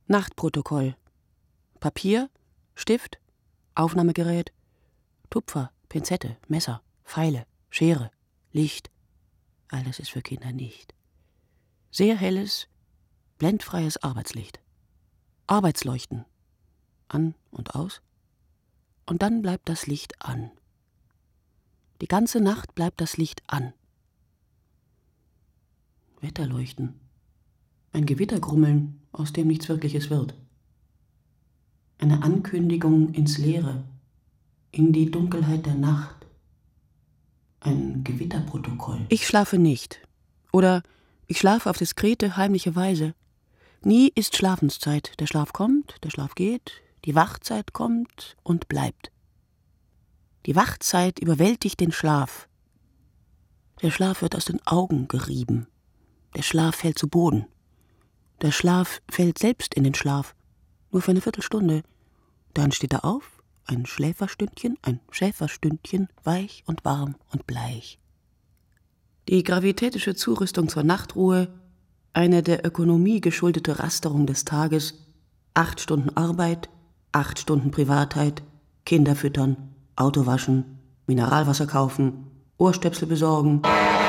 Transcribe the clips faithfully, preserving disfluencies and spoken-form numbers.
Nachtprotokoll. Papier, Stift, Aufnahmegerät, Tupfer, Pinzette, Messer, Pfeile, Schere, Licht. All das ist für Kinder nicht. Sehr helles, blendfreies Arbeitslicht. Arbeitsleuchten. An und aus. Und dann bleibt das Licht an. Die ganze Nacht bleibt das Licht an. Wetterleuchten. Ein Gewittergrummeln, aus dem nichts Wirkliches wird. Eine Ankündigung ins Leere, in die Dunkelheit der Nacht. Ein Gewitterprotokoll. Ich schlafe nicht. Oder ich schlafe auf diskrete, heimliche Weise. Nie ist Schlafenszeit. Der Schlaf kommt, der Schlaf geht, die Wachzeit kommt und bleibt. Die Wachzeit überwältigt den Schlaf. Der Schlaf wird aus den Augen gerieben. Der Schlaf fällt zu Boden. Der Schlaf fällt selbst in den Schlaf. Nur für eine Viertelstunde. Dann steht er auf, ein Schläferstündchen, ein Schäferstündchen, weich und warm und bleich. Die gravitätische Zurüstung zur Nachtruhe, eine der Ökonomie geschuldete Rasterung des Tages, acht Stunden Arbeit, acht Stunden Privatheit, Kinder füttern, Auto waschen, Mineralwasser kaufen, Ohrstöpsel besorgen.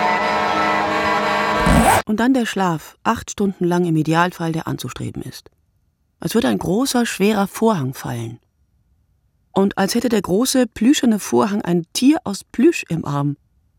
Und dann der Schlaf, acht Stunden lang im Idealfall, der anzustreben ist. Als würde ein großer, schwerer Vorhang fallen. Und als hätte der große, plüscherne Vorhang ein Tier aus Plüsch im Arm.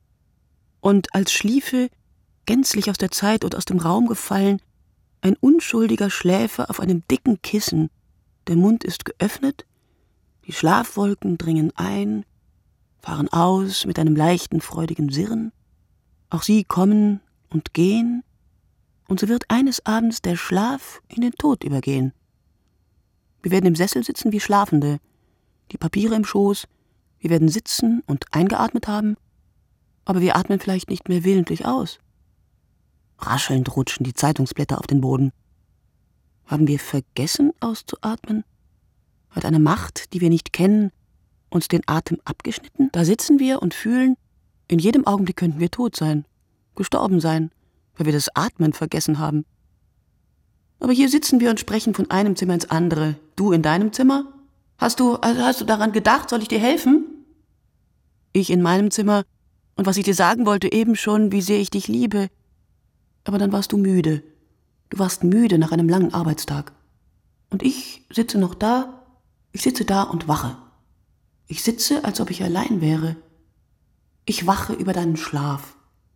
Und als schliefe, gänzlich aus der Zeit und aus dem Raum gefallen, ein unschuldiger Schläfer auf einem dicken Kissen. Der Mund ist geöffnet, die Schlafwolken dringen ein, fahren aus mit einem leichten, freudigen Sirren. Auch sie kommen und gehen, und so wird eines Abends der Schlaf in den Tod übergehen. Wir werden im Sessel sitzen wie Schlafende, die Papiere im Schoß, wir werden sitzen und eingeatmet haben, aber wir atmen vielleicht nicht mehr willentlich aus. Raschelnd rutschen die Zeitungsblätter auf den Boden. Haben wir vergessen auszuatmen? Hat eine Macht, die wir nicht kennen, uns den Atem abgeschnitten? Da sitzen wir und fühlen, in jedem Augenblick könnten wir tot sein, gestorben sein, weil wir das Atmen vergessen haben. Aber hier sitzen wir und sprechen von einem Zimmer ins andere. Du in deinem Zimmer? Hast du, also hast du daran gedacht, soll ich dir helfen? Ich in meinem Zimmer, und was ich dir sagen wollte eben schon, wie sehr ich dich liebe. Aber dann warst du müde. Du warst müde nach einem langen Arbeitstag. Und ich sitze noch da, ich sitze da und wache. Ich sitze, als ob ich allein wäre. Ich wache über deinen Schlaf.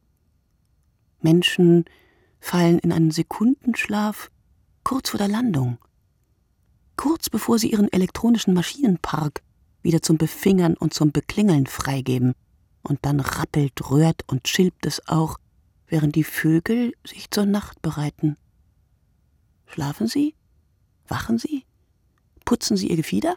Menschen fallen in einen Sekundenschlaf kurz vor der Landung. Kurz bevor sie ihren elektronischen Maschinenpark wieder zum Befingern und zum Beklingeln freigeben. Und dann rappelt, rührt und chilpt es auch, während die Vögel sich zur Nacht bereiten. Schlafen sie? Wachen sie? Putzen sie ihr Gefieder?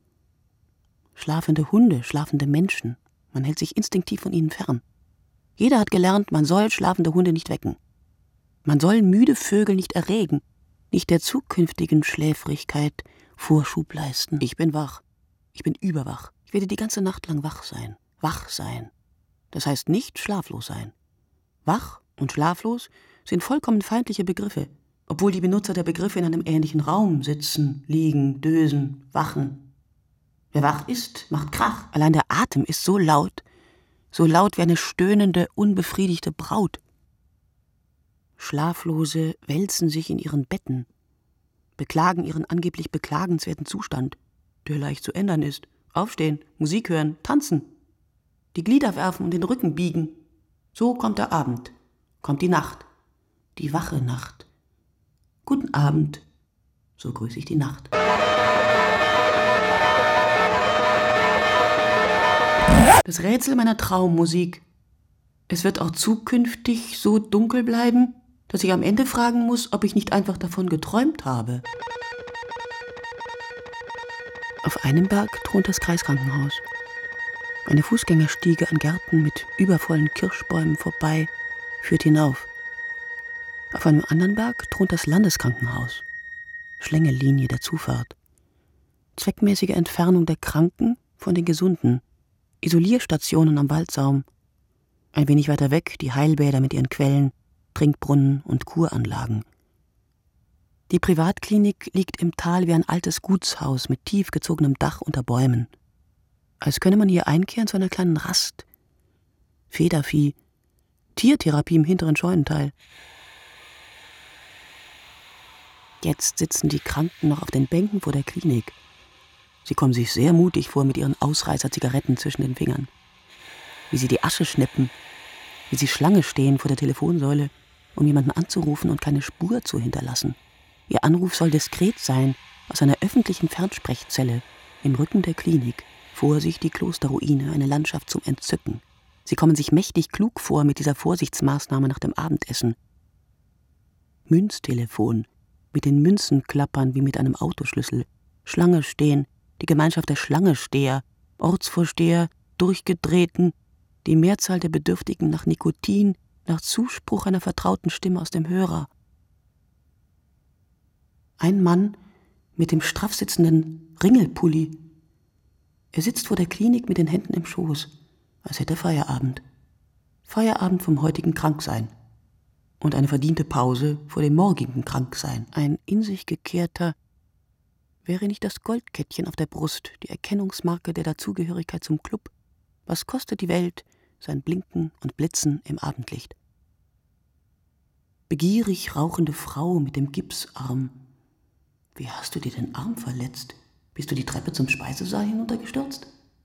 Schlafende Hunde, schlafende Menschen. Man hält sich instinktiv von ihnen fern. Jeder hat gelernt, man soll schlafende Hunde nicht wecken. Man soll müde Vögel nicht erregen, nicht der zukünftigen Schläfrigkeit Vorschub leisten. Ich bin wach. Ich bin überwach. Ich werde die ganze Nacht lang wach sein. Wach sein. Das heißt nicht schlaflos sein. Wach und schlaflos sind vollkommen feindliche Begriffe, obwohl die Benutzer der Begriffe in einem ähnlichen Raum sitzen, liegen, dösen, wachen. Wer wach ist, macht Krach. Allein der Atem ist so laut, so laut wie eine stöhnende, unbefriedigte Braut. Schlaflose wälzen sich in ihren Betten, beklagen ihren angeblich beklagenswerten Zustand, der leicht zu ändern ist. Aufstehen, Musik hören, tanzen, die Glieder werfen und den Rücken biegen. So kommt der Abend, kommt die Nacht, die wache Nacht. Guten Abend, so grüße ich die Nacht. Das Rätsel meiner Traummusik. Es wird auch zukünftig so dunkel bleiben, dass ich am Ende fragen muss, ob ich nicht einfach davon geträumt habe. Auf einem Berg thront das Kreiskrankenhaus. Eine Fußgängerstiege an Gärten mit übervollen Kirschbäumen vorbei führt hinauf. Auf einem anderen Berg thront das Landeskrankenhaus. Schlängellinie der Zufahrt. Zweckmäßige Entfernung der Kranken von den Gesunden. Isolierstationen am Waldsaum. Ein wenig weiter weg die Heilbäder mit ihren Quellen, Trinkbrunnen und Kuranlagen. Die Privatklinik liegt im Tal wie ein altes Gutshaus mit tief gezogenem Dach unter Bäumen. Als könne man hier einkehren zu einer kleinen Rast. Federvieh, Tiertherapie im hinteren Scheunenteil. Jetzt sitzen die Kranken noch auf den Bänken vor der Klinik. Sie kommen sich sehr mutig vor mit ihren Ausreißer-Zigaretten zwischen den Fingern. Wie sie die Asche schnippen, wie sie Schlange stehen vor der Telefonsäule, um jemanden anzurufen und keine Spur zu hinterlassen. Ihr Anruf soll diskret sein, aus einer öffentlichen Fernsprechzelle im Rücken der Klinik. Vor sich die Klosterruine, eine Landschaft zum Entzücken. Sie kommen sich mächtig klug vor mit dieser Vorsichtsmaßnahme nach dem Abendessen. Münztelefon, mit den Münzen klappern wie mit einem Autoschlüssel. Schlange stehen, die Gemeinschaft der Schlangesteher, Ortsvorsteher, durchgedrehten, die Mehrzahl der Bedürftigen nach Nikotin, nach Zuspruch einer vertrauten Stimme aus dem Hörer. Ein Mann mit dem straff sitzenden Ringelpulli. Er sitzt vor der Klinik mit den Händen im Schoß, als hätte er Feierabend. Feierabend vom heutigen Kranksein. Und eine verdiente Pause vor dem morgigen Kranksein. Ein in sich gekehrter, wäre nicht das Goldkettchen auf der Brust, die Erkennungsmarke der Dazugehörigkeit zum Club. Was kostet die Welt, sein Blinken und Blitzen im Abendlicht? Begierig rauchende Frau mit dem Gipsarm. Wie hast du dir den Arm verletzt? Bist du die Treppe zum Speisesaal hinuntergestürzt?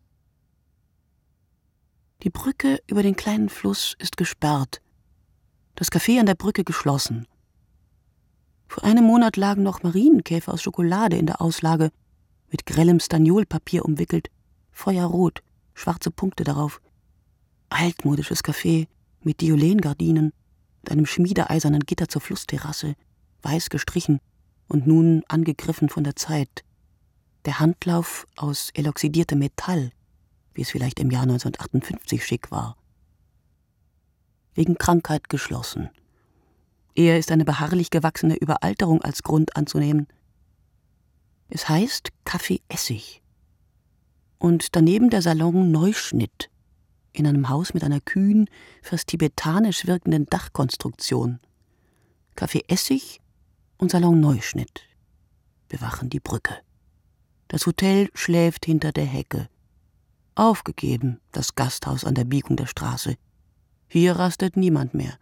Die Brücke über den kleinen Fluss ist gesperrt. Das Café an der Brücke geschlossen. Vor einem Monat lagen noch Marienkäfer aus Schokolade in der Auslage, mit grellem Staniolpapier umwickelt, feuerrot, schwarze Punkte darauf. Altmodisches Café mit Diolengardinen und einem schmiedeeisernen Gitter zur Flussterrasse, weiß gestrichen und nun angegriffen von der Zeit. Der Handlauf aus eloxidiertem Metall, wie es vielleicht im Jahr neunzehnhundertachtundfünfzig schick war. Wegen Krankheit geschlossen. Eher ist eine beharrlich gewachsene Überalterung als Grund anzunehmen. Es heißt Café Essig. Und daneben der Salon Neuschnitt, in einem Haus mit einer kühn, fast tibetanisch wirkenden Dachkonstruktion. Café Essig und Salon Neuschnitt bewachen die Brücke. Das Hotel schläft hinter der Hecke. Aufgegeben, das Gasthaus an der Biegung der Straße. Hier rastet niemand mehr.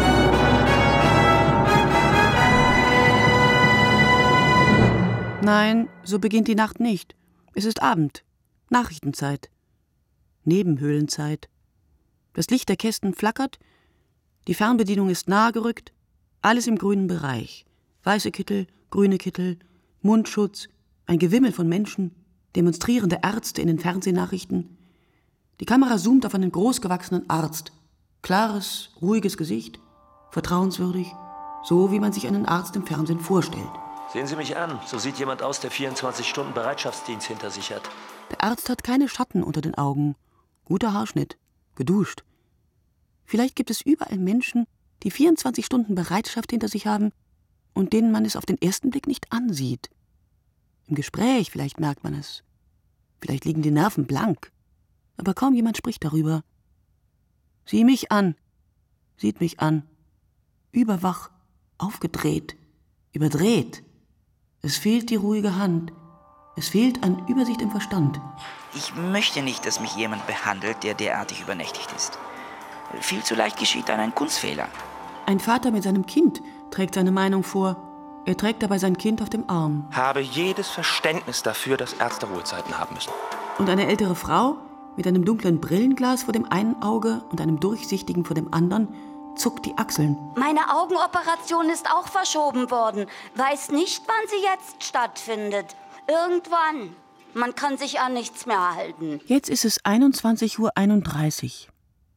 Nein, so beginnt die Nacht nicht. Es ist Abend, Nachrichtenzeit, Nebenhöhlenzeit. Das Licht der Kästen flackert, die Fernbedienung ist nahe gerückt, alles im grünen Bereich. Weiße Kittel, grüne Kittel, Mundschutz, ein Gewimmel von Menschen, demonstrierende Ärzte in den Fernsehnachrichten. Die Kamera zoomt auf einen großgewachsenen Arzt. Klares, ruhiges Gesicht, vertrauenswürdig, so wie man sich einen Arzt im Fernsehen vorstellt. Sehen Sie mich an, so sieht jemand aus, der vierundzwanzig Stunden Bereitschaftsdienst hinter sich hat. Der Arzt hat keine Schatten unter den Augen. Guter Haarschnitt, geduscht. Vielleicht gibt es überall Menschen, die vierundzwanzig Stunden Bereitschaft hinter sich haben und denen man es auf den ersten Blick nicht ansieht. Im Gespräch vielleicht merkt man es. Vielleicht liegen die Nerven blank. Aber kaum jemand spricht darüber. Sieh mich an, sieht mich an. Überwach, aufgedreht, überdreht. Es fehlt die ruhige Hand. Es fehlt an Übersicht im Verstand. Ich möchte nicht, dass mich jemand behandelt, der derartig übernächtigt ist. Viel zu leicht geschieht dann ein Kunstfehler. Ein Vater mit seinem Kind trägt seine Meinung vor. Er trägt dabei sein Kind auf dem Arm. Habe jedes Verständnis dafür, dass Ärzte Ruhezeiten haben müssen. Und eine ältere Frau mit einem dunklen Brillenglas vor dem einen Auge und einem durchsichtigen vor dem anderen zuckt die Achseln. Meine Augenoperation ist auch verschoben worden. Weiß nicht, wann sie jetzt stattfindet. Irgendwann. Man kann sich an nichts mehr halten. Jetzt ist es einundzwanzig Uhr einunddreißig.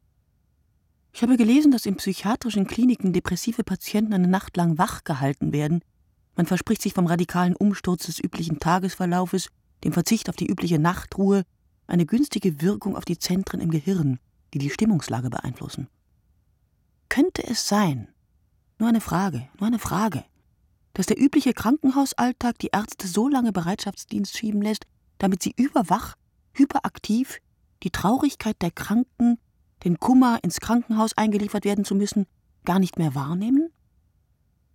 Ich habe gelesen, dass in psychiatrischen Kliniken depressive Patienten eine Nacht lang wach gehalten werden. Man verspricht sich vom radikalen Umsturz des üblichen Tagesverlaufes, dem Verzicht auf die übliche Nachtruhe, eine günstige Wirkung auf die Zentren im Gehirn, die die Stimmungslage beeinflussen. Könnte es sein, nur eine Frage, nur eine Frage, dass der übliche Krankenhausalltag die Ärzte so lange Bereitschaftsdienst schieben lässt, damit sie überwach, hyperaktiv, die Traurigkeit der Kranken, den Kummer, ins Krankenhaus eingeliefert werden zu müssen, gar nicht mehr wahrnehmen?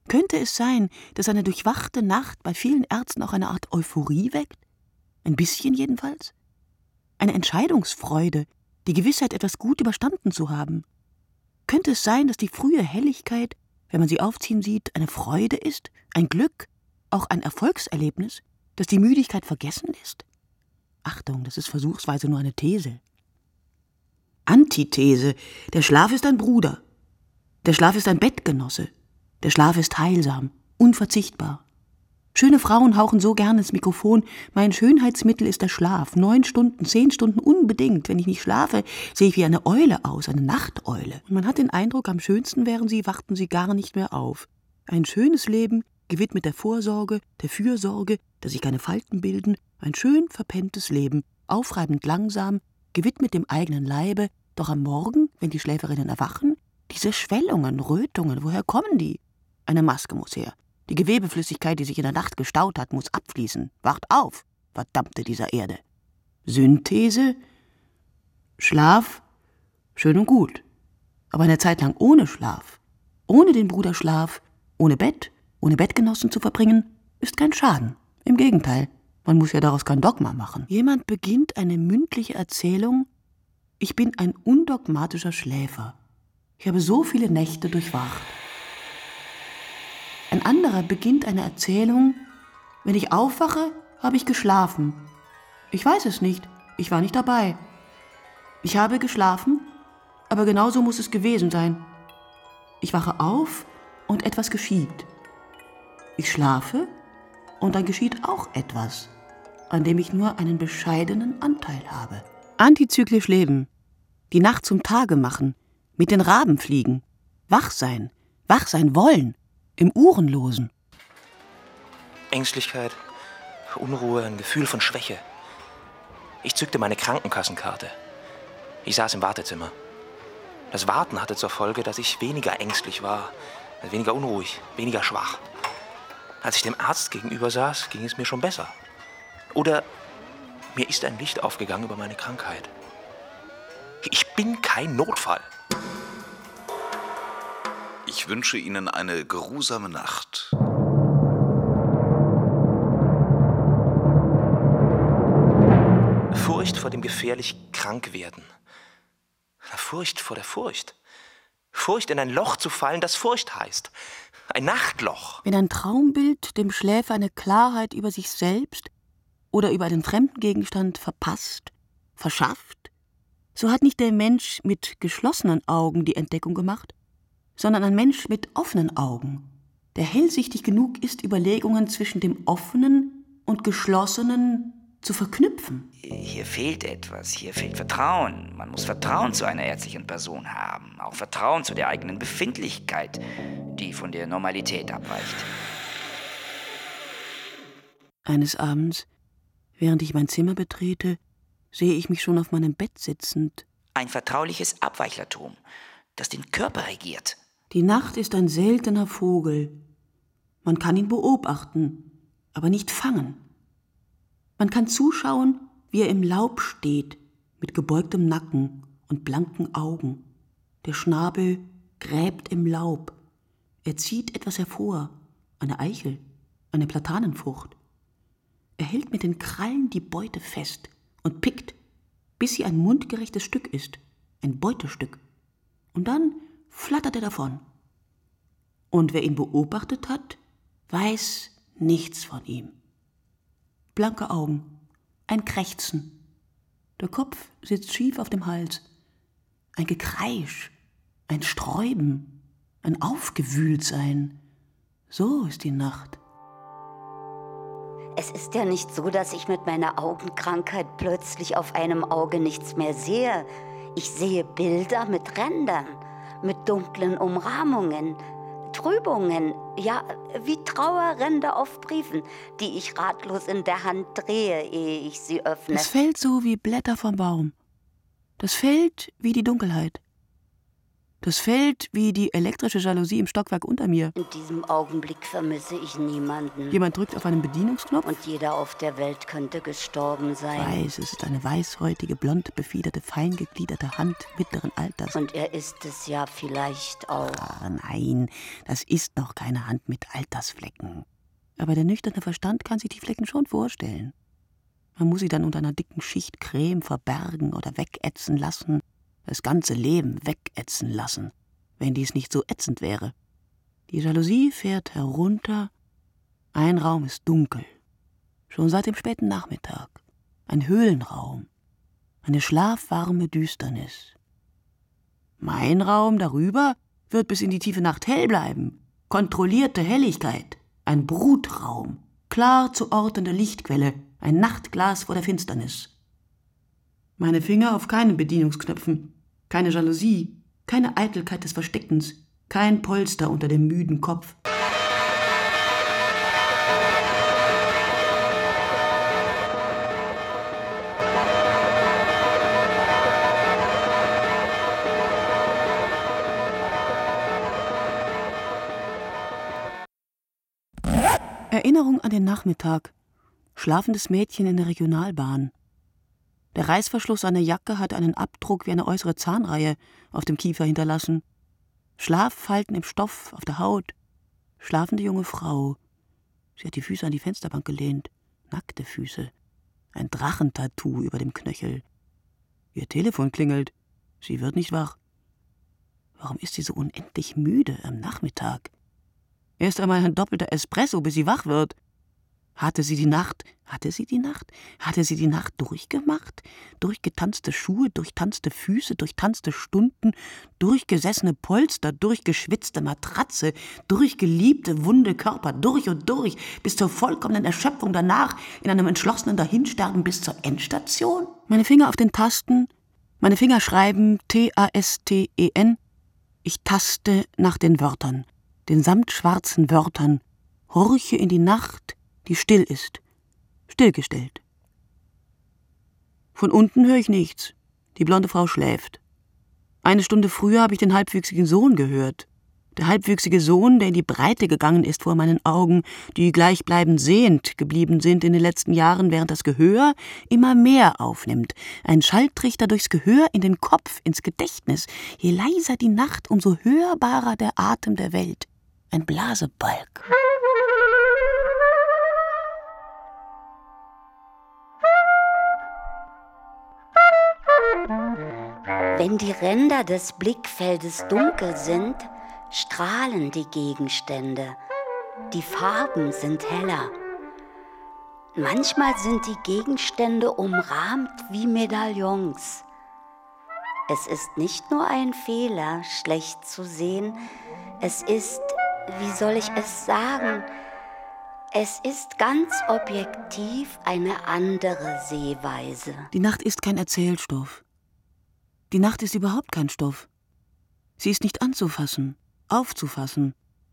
Könnte es sein, dass eine durchwachte Nacht bei vielen Ärzten auch eine Art Euphorie weckt? Ein bisschen jedenfalls? Eine Entscheidungsfreude, die Gewissheit, etwas gut überstanden zu haben. Könnte es sein, dass die frühe Helligkeit, wenn man sie aufziehen sieht, eine Freude ist, ein Glück, auch ein Erfolgserlebnis, dass die Müdigkeit vergessen ist? Achtung, das ist versuchsweise nur eine These. Antithese: Der Schlaf ist ein Bruder. Der Schlaf ist ein Bettgenosse. Der Schlaf ist heilsam, unverzichtbar. Schöne Frauen hauchen so gern ins Mikrofon: Mein Schönheitsmittel ist der Schlaf. Neun Stunden, zehn Stunden unbedingt. Wenn ich nicht schlafe, sehe ich wie eine Eule aus, eine Nachteule. Und man hat den Eindruck, am schönsten wären sie, wachten sie gar nicht mehr auf. Ein schönes Leben, gewidmet der Vorsorge, der Fürsorge, dass sich keine Falten bilden. Ein schön verpenntes Leben, aufreibend langsam, gewidmet dem eigenen Leibe. Doch am Morgen, wenn die Schläferinnen erwachen, diese Schwellungen, Rötungen, woher kommen die? Eine Maske muss her. Die Gewebeflüssigkeit, die sich in der Nacht gestaut hat, muss abfließen. Wacht auf, verdammte dieser Erde. Synthese? Schlaf? Schön und gut. Aber eine Zeit lang ohne Schlaf, ohne den Bruder Schlaf, ohne Bett, ohne Bettgenossen zu verbringen, ist kein Schaden. Im Gegenteil, man muss ja daraus kein Dogma machen. Jemand beginnt eine mündliche Erzählung: Ich bin ein undogmatischer Schläfer. Ich habe so viele Nächte durchwacht. Ein anderer beginnt eine Erzählung: Wenn ich aufwache, habe ich geschlafen. Ich weiß es nicht, ich war nicht dabei. Ich habe geschlafen, aber genauso muss es gewesen sein. Ich wache auf und etwas geschieht. Ich schlafe und dann geschieht auch etwas, an dem ich nur einen bescheidenen Anteil habe. Antizyklisch leben, die Nacht zum Tage machen, mit den Raben fliegen, wach sein, wach sein wollen, im Uhrenlosen. Ängstlichkeit, Unruhe, ein Gefühl von Schwäche. Ich zückte meine Krankenkassenkarte. Ich saß im Wartezimmer. Das Warten hatte zur Folge, dass ich weniger ängstlich war, weniger unruhig, weniger schwach. Als ich dem Arzt gegenüber saß, ging es mir schon besser. Oder mir ist ein Licht aufgegangen über meine Krankheit. Ich bin kein Notfall. Ich wünsche Ihnen eine geruhsame Nacht. Furcht vor dem gefährlich Krankwerden. Furcht vor der Furcht. Furcht, in ein Loch zu fallen, das Furcht heißt. Ein Nachtloch. Wenn ein Traumbild dem Schläfer eine Klarheit über sich selbst oder über einen fremden Gegenstand verpasst, verschafft, so hat nicht der Mensch mit geschlossenen Augen die Entdeckung gemacht, sondern ein Mensch mit offenen Augen, der hellsichtig genug ist, Überlegungen zwischen dem Offenen und Geschlossenen zu verknüpfen. Hier fehlt etwas, hier fehlt Vertrauen. Man muss Vertrauen zu einer ärztlichen Person haben, auch Vertrauen zu der eigenen Befindlichkeit, die von der Normalität abweicht. Eines Abends, während ich mein Zimmer betrete, sehe ich mich schon auf meinem Bett sitzend. Ein vertrauliches Abweichlertum, das den Körper regiert. Die Nacht ist ein seltener Vogel. Man kann ihn beobachten, aber nicht fangen. Man kann zuschauen, wie er im Laub steht, mit gebeugtem Nacken und blanken Augen. Der Schnabel gräbt im Laub. Er zieht etwas hervor, eine Eichel, eine Platanenfrucht. Er hält mit den Krallen die Beute fest und pickt, bis sie ein mundgerechtes Stück ist, ein Beutestück. Und dann flattert er davon. Und wer ihn beobachtet hat, weiß nichts von ihm. Blanke Augen, ein Krächzen. Der Kopf sitzt schief auf dem Hals. Ein Gekreisch, ein Sträuben, ein Aufgewühltsein. So ist die Nacht. Es ist ja nicht so, dass ich mit meiner Augenkrankheit plötzlich auf einem Auge nichts mehr sehe. Ich sehe Bilder mit Rändern, mit dunklen Umrahmungen, Trübungen, ja, wie Trauerränder auf Briefen, die ich ratlos in der Hand drehe, ehe ich sie öffne. Das fällt so wie Blätter vom Baum. Das fällt wie die Dunkelheit. Das fällt wie die elektrische Jalousie im Stockwerk unter mir. In diesem Augenblick vermisse ich niemanden. Jemand drückt auf einen Bedienungsknopf. Und jeder auf der Welt könnte gestorben sein. Weiß, es ist eine weißhäutige, blond befiederte, feingegliederte Hand mittleren Alters. Und er ist es ja vielleicht auch. Ah, nein, das ist noch keine Hand mit Altersflecken. Aber der nüchterne Verstand kann sich die Flecken schon vorstellen. Man muss sie dann unter einer dicken Schicht Creme verbergen oder wegätzen lassen. Das ganze Leben wegätzen lassen, wenn dies nicht so ätzend wäre. Die Jalousie fährt herunter. Ein Raum ist dunkel. Schon seit dem späten Nachmittag. Ein Höhlenraum. Eine schlafwarme Düsternis. Mein Raum darüber wird bis in die tiefe Nacht hell bleiben. Kontrollierte Helligkeit. Ein Brutraum. Klar zu ortende Lichtquelle. Ein Nachtglas vor der Finsternis. Meine Finger auf keinen Bedienungsknöpfen. Keine Jalousie. Keine Eitelkeit des Versteckens. Kein Polster unter dem müden Kopf. Erinnerung an den Nachmittag. Schlafendes Mädchen in der Regionalbahn. Der Reißverschluss seiner Jacke hatte einen Abdruck wie eine äußere Zahnreihe auf dem Kiefer hinterlassen. Schlaffalten im Stoff, auf der Haut. Schlafende junge Frau. Sie hat die Füße an die Fensterbank gelehnt. Nackte Füße. Ein Drachentattoo über dem Knöchel. Ihr Telefon klingelt. Sie wird nicht wach. Warum ist sie so unendlich müde am Nachmittag? Erst einmal ein doppelter Espresso, bis sie wach wird. Hatte sie die Nacht, hatte sie die Nacht, hatte sie die Nacht durchgemacht? Durchgetanzte Schuhe, durchtanzte Füße, durchtanzte Stunden, durchgesessene Polster, durchgeschwitzte Matratze, durchgeliebte wunde Körper, durch und durch, bis zur vollkommenen Erschöpfung danach, in einem entschlossenen Dahinsterben bis zur Endstation? Meine Finger auf den Tasten, meine Finger schreiben T A S T E N. Ich taste nach den Wörtern, den samtschwarzen Wörtern, horche in die Nacht, die still ist, stillgestellt. Von unten höre ich nichts. Die blonde Frau schläft. Eine Stunde früher habe ich den halbwüchsigen Sohn gehört. Der halbwüchsige Sohn, der in die Breite gegangen ist vor meinen Augen, die gleichbleibend sehend geblieben sind in den letzten Jahren, während das Gehör immer mehr aufnimmt. Ein Schalltrichter durchs Gehör in den Kopf, ins Gedächtnis. Je leiser die Nacht, umso hörbarer der Atem der Welt. Ein Blasebalg. Wenn die Ränder des Blickfeldes dunkel sind, strahlen die Gegenstände. Die Farben sind heller. Manchmal sind die Gegenstände umrahmt wie Medaillons. Es ist nicht nur ein Fehler, schlecht zu sehen. Es ist, wie soll ich es sagen, es ist ganz objektiv eine andere Sehweise. Die Nacht ist kein Erzählstoff. Die Nacht ist überhaupt kein Stoff. Sie ist nicht anzufassen, aufzufassen.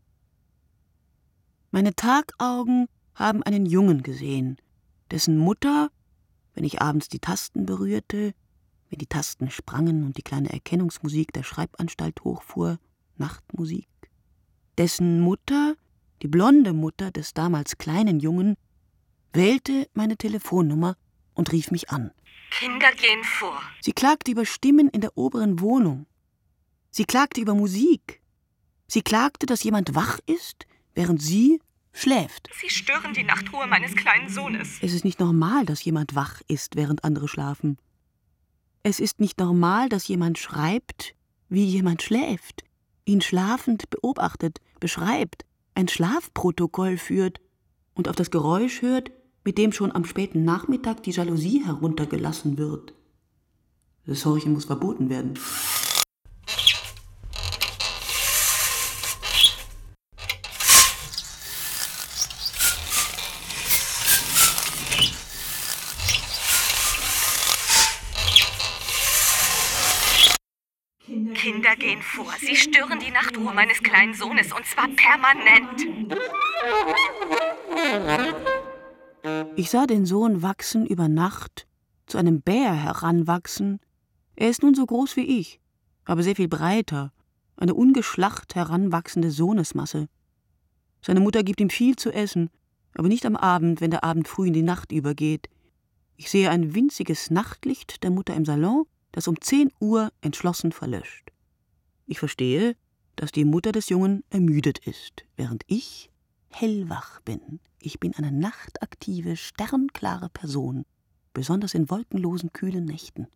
Meine Tagaugen haben einen Jungen gesehen, dessen Mutter, wenn ich abends die Tasten berührte, wenn die Tasten sprangen und die kleine Erkennungsmusik der Schreibanstalt hochfuhr, Nachtmusik, dessen Mutter, die blonde Mutter des damals kleinen Jungen, wählte meine Telefonnummer und rief mich an. Kinder gehen vor. Sie klagte über Stimmen in der oberen Wohnung. Sie klagte über Musik. Sie klagte, dass jemand wach ist, während sie schläft. Sie stören die Nachtruhe meines kleinen Sohnes. Es ist nicht normal, dass jemand wach ist, während andere schlafen. Es ist nicht normal, dass jemand schreibt, wie jemand schläft, ihn schlafend beobachtet, beschreibt, ein Schlafprotokoll führt und auf das Geräusch hört, mit dem schon am späten Nachmittag die Jalousie heruntergelassen wird. Das Horchen muss verboten werden. Kinder gehen vor. Sie stören die Nachtruhe meines kleinen Sohnes, und zwar permanent. Ich sah den Sohn wachsen über Nacht, zu einem Bär heranwachsen. Er ist nun so groß wie ich, aber sehr viel breiter, eine ungeschlacht heranwachsende Sohnesmasse. Seine Mutter gibt ihm viel zu essen, aber nicht am Abend, wenn der Abend früh in die Nacht übergeht. Ich sehe ein winziges Nachtlicht der Mutter im Salon, das um zehn Uhr entschlossen verlöscht. Ich verstehe, dass die Mutter des Jungen ermüdet ist, während ich hellwach bin. Ich bin eine nachtaktive, sternklare Person, besonders in wolkenlosen, kühlen Nächten.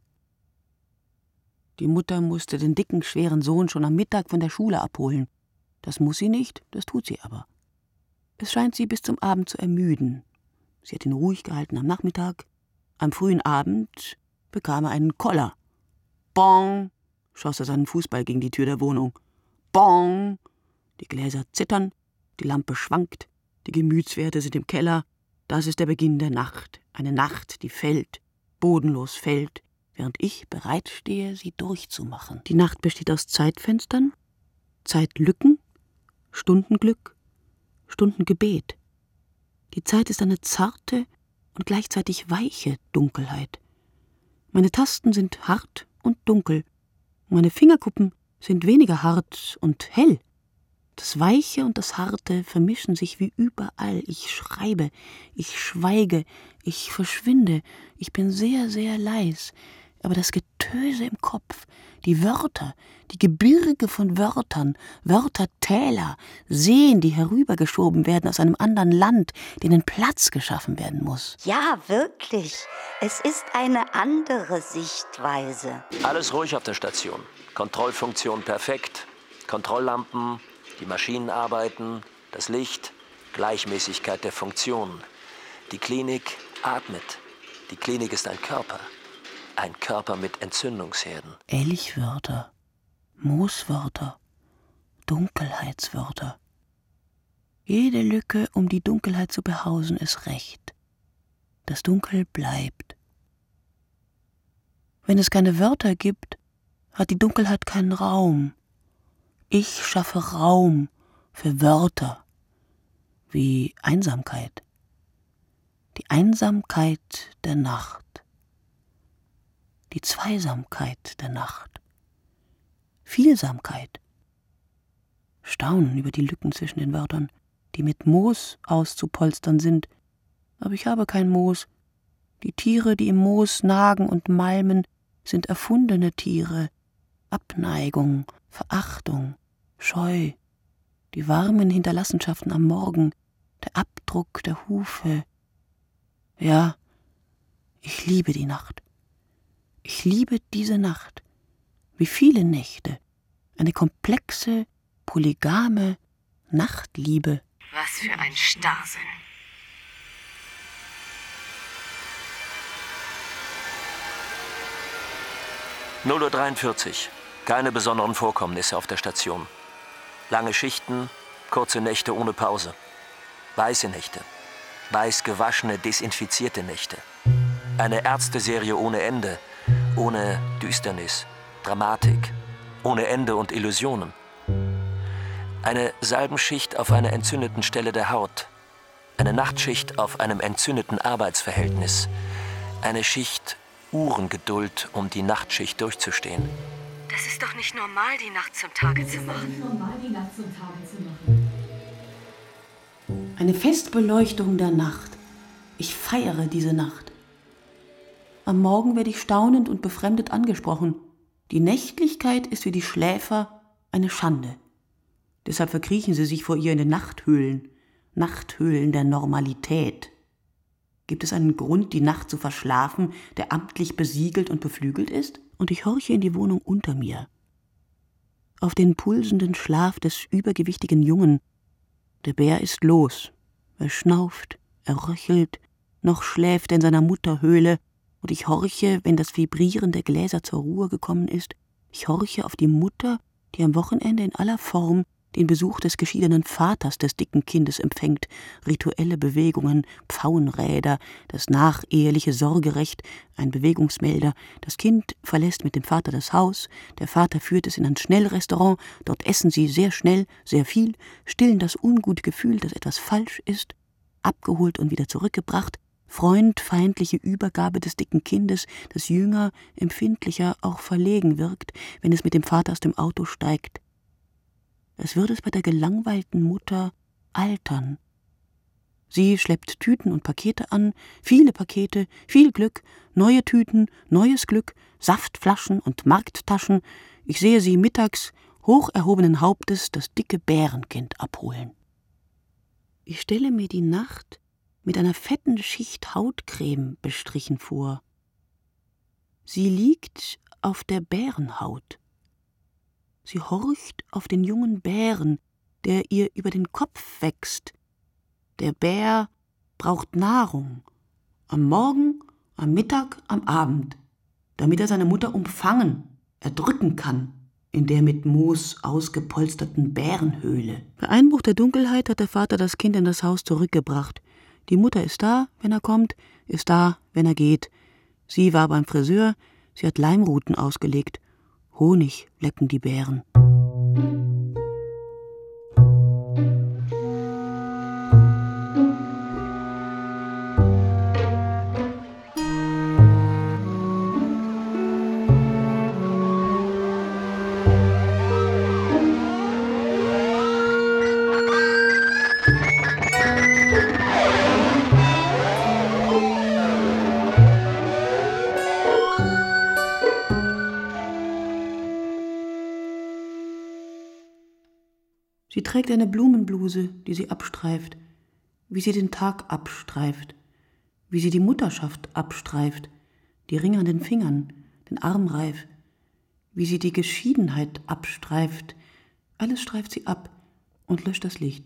Die Mutter musste den dicken, schweren Sohn schon am Mittag von der Schule abholen. Das muss sie nicht, das tut sie aber. Es scheint sie bis zum Abend zu ermüden. Sie hat ihn ruhig gehalten am Nachmittag. Am frühen Abend bekam er einen Koller. Bong! Schoss er seinen Fußball gegen die Tür der Wohnung. Bong! Die Gläser zittern, die Lampe schwankt, die Gemütswerte sind im Keller. Das ist der Beginn der Nacht. Eine Nacht, die fällt, bodenlos fällt, während ich bereitstehe, sie durchzumachen. Die Nacht besteht aus Zeitfenstern, Zeitlücken, Stundenglück, Stundengebet. Die Zeit ist eine zarte und gleichzeitig weiche Dunkelheit. Meine Tasten sind hart und dunkel. Meine Fingerkuppen sind weniger hart und hell. Das Weiche und das Harte vermischen sich wie überall. Ich schreibe, ich schweige, ich verschwinde. Ich bin sehr, sehr leis. Aber das Getöse im Kopf, die Wörter, die Gebirge von Wörtern, Wörtertäler, Seen, die herübergeschoben werden aus einem anderen Land, denen Platz geschaffen werden muss. Ja, wirklich. Es ist eine andere Sichtweise. Alles ruhig auf der Station. Kontrollfunktion perfekt. Kontrolllampen, die Maschinen arbeiten, das Licht, Gleichmäßigkeit der Funktionen. Die Klinik atmet. Die Klinik ist ein Körper. Ein Körper mit Entzündungsherden. Elchwörter, Mooswörter, Dunkelheitswörter. Jede Lücke, um die Dunkelheit zu behausen, ist recht. Das Dunkel bleibt. Wenn es keine Wörter gibt, hat die Dunkelheit keinen Raum. Ich schaffe Raum für Wörter, wie Einsamkeit. Die Einsamkeit der Nacht. Die Zweisamkeit der Nacht, Vielsamkeit, Staunen über die Lücken zwischen den Wörtern, die mit Moos auszupolstern sind, aber ich habe kein Moos. Die Tiere, die im Moos nagen und malmen, sind erfundene Tiere, Abneigung, Verachtung, Scheu, die warmen Hinterlassenschaften am Morgen, der Abdruck der Hufe. Ja, ich liebe die Nacht. Ich liebe diese Nacht, wie viele Nächte, eine komplexe, polygame Nachtliebe. Was für ein Starrsinn. null Uhr dreiundvierzig. Keine besonderen Vorkommnisse auf der Station. Lange Schichten, kurze Nächte ohne Pause. Weiße Nächte. Weiß gewaschene, desinfizierte Nächte. Eine Ärzteserie ohne Ende. Ohne Düsternis, Dramatik, ohne Ende und Illusionen. Eine Salbenschicht auf einer entzündeten Stelle der Haut. Eine Nachtschicht auf einem entzündeten Arbeitsverhältnis. Eine Schicht Uhrengeduld, um die Nachtschicht durchzustehen. Das ist doch nicht normal, die Nacht zum Tage zu machen. Eine Festbeleuchtung der Nacht. Ich feiere diese Nacht. Am Morgen werde ich staunend und befremdet angesprochen. Die Nächtlichkeit ist für die Schläfer eine Schande. Deshalb verkriechen sie sich vor ihr in den Nachthöhlen. Nachthöhlen der Normalität. Gibt es einen Grund, die Nacht zu verschlafen, der amtlich besiegelt und beflügelt ist? Und ich horche in die Wohnung unter mir. Auf den pulsenden Schlaf des übergewichtigen Jungen. Der Bär ist los. Er schnauft, er röchelt, noch schläft er in seiner Mutterhöhle. Und ich horche, wenn das Vibrieren der Gläser zur Ruhe gekommen ist, ich horche auf die Mutter, die am Wochenende in aller Form den Besuch des geschiedenen Vaters des dicken Kindes empfängt, rituelle Bewegungen, Pfauenräder, das nacheheliche Sorgerecht, ein Bewegungsmelder. Das Kind verlässt mit dem Vater das Haus, der Vater führt es in ein Schnellrestaurant, dort essen sie sehr schnell, sehr viel, stillen das ungute Gefühl, dass etwas falsch ist, abgeholt und wieder zurückgebracht, freundfeindliche Übergabe des dicken Kindes, das jünger, empfindlicher, auch verlegen wirkt, wenn es mit dem Vater aus dem Auto steigt. als würde es bei der gelangweilten Mutter altern. Sie schleppt Tüten und Pakete an, viele Pakete, viel Glück, neue Tüten, neues Glück, Saftflaschen und Markttaschen. Ich sehe sie mittags hoch erhobenen Hauptes das dicke Bärenkind abholen. Ich stelle mir die Nacht mit einer fetten Schicht Hautcreme bestrichen vor. Sie liegt auf der Bärenhaut. Sie horcht auf den jungen Bären, der ihr über den Kopf wächst. Der Bär braucht Nahrung, am Morgen, am Mittag, am Abend, damit er seine Mutter umfangen, erdrücken kann, in der mit Moos ausgepolsterten Bärenhöhle. Bei Einbruch der Dunkelheit hat der Vater das Kind in das Haus zurückgebracht. Die Mutter ist da, wenn er kommt, ist da, wenn er geht. Sie war beim Friseur, sie hat Leimruten ausgelegt. Honig lecken die Bären. Sie trägt eine Blumenbluse, die sie abstreift, wie sie den Tag abstreift, wie sie die Mutterschaft abstreift, die Ringe an den Fingern, den Armreif, wie sie die Geschiedenheit abstreift. Alles streift sie ab und löscht das Licht.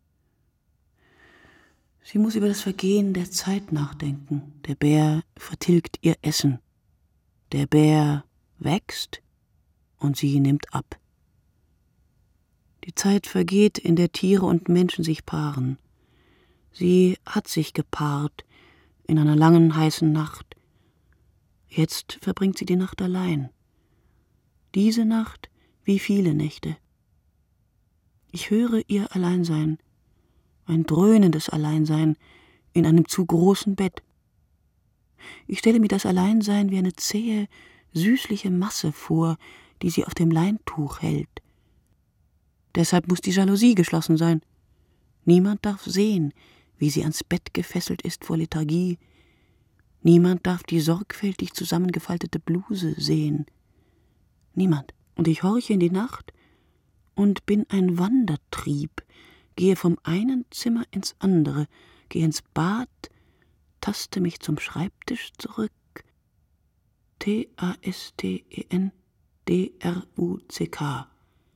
Sie muss über das Vergehen der Zeit nachdenken. Der Bär vertilgt ihr Essen. Der Bär wächst und sie nimmt ab. Die Zeit vergeht, in der Tiere und Menschen sich paaren. Sie hat sich gepaart in einer langen, heißen Nacht. Jetzt verbringt sie die Nacht allein. Diese Nacht wie viele Nächte. Ich höre ihr Alleinsein, ein dröhnendes Alleinsein in einem zu großen Bett. Ich stelle mir das Alleinsein wie eine zähe, süßliche Masse vor, die sie auf dem Leintuch hält. Deshalb muss die Jalousie geschlossen sein. Niemand darf sehen, wie sie ans Bett gefesselt ist vor Lethargie. Niemand darf die sorgfältig zusammengefaltete Bluse sehen. Niemand. Und ich horche in die Nacht und bin ein Wandertrieb, gehe vom einen Zimmer ins andere, gehe ins Bad, taste mich zum Schreibtisch zurück. T A S T E N D R U C K.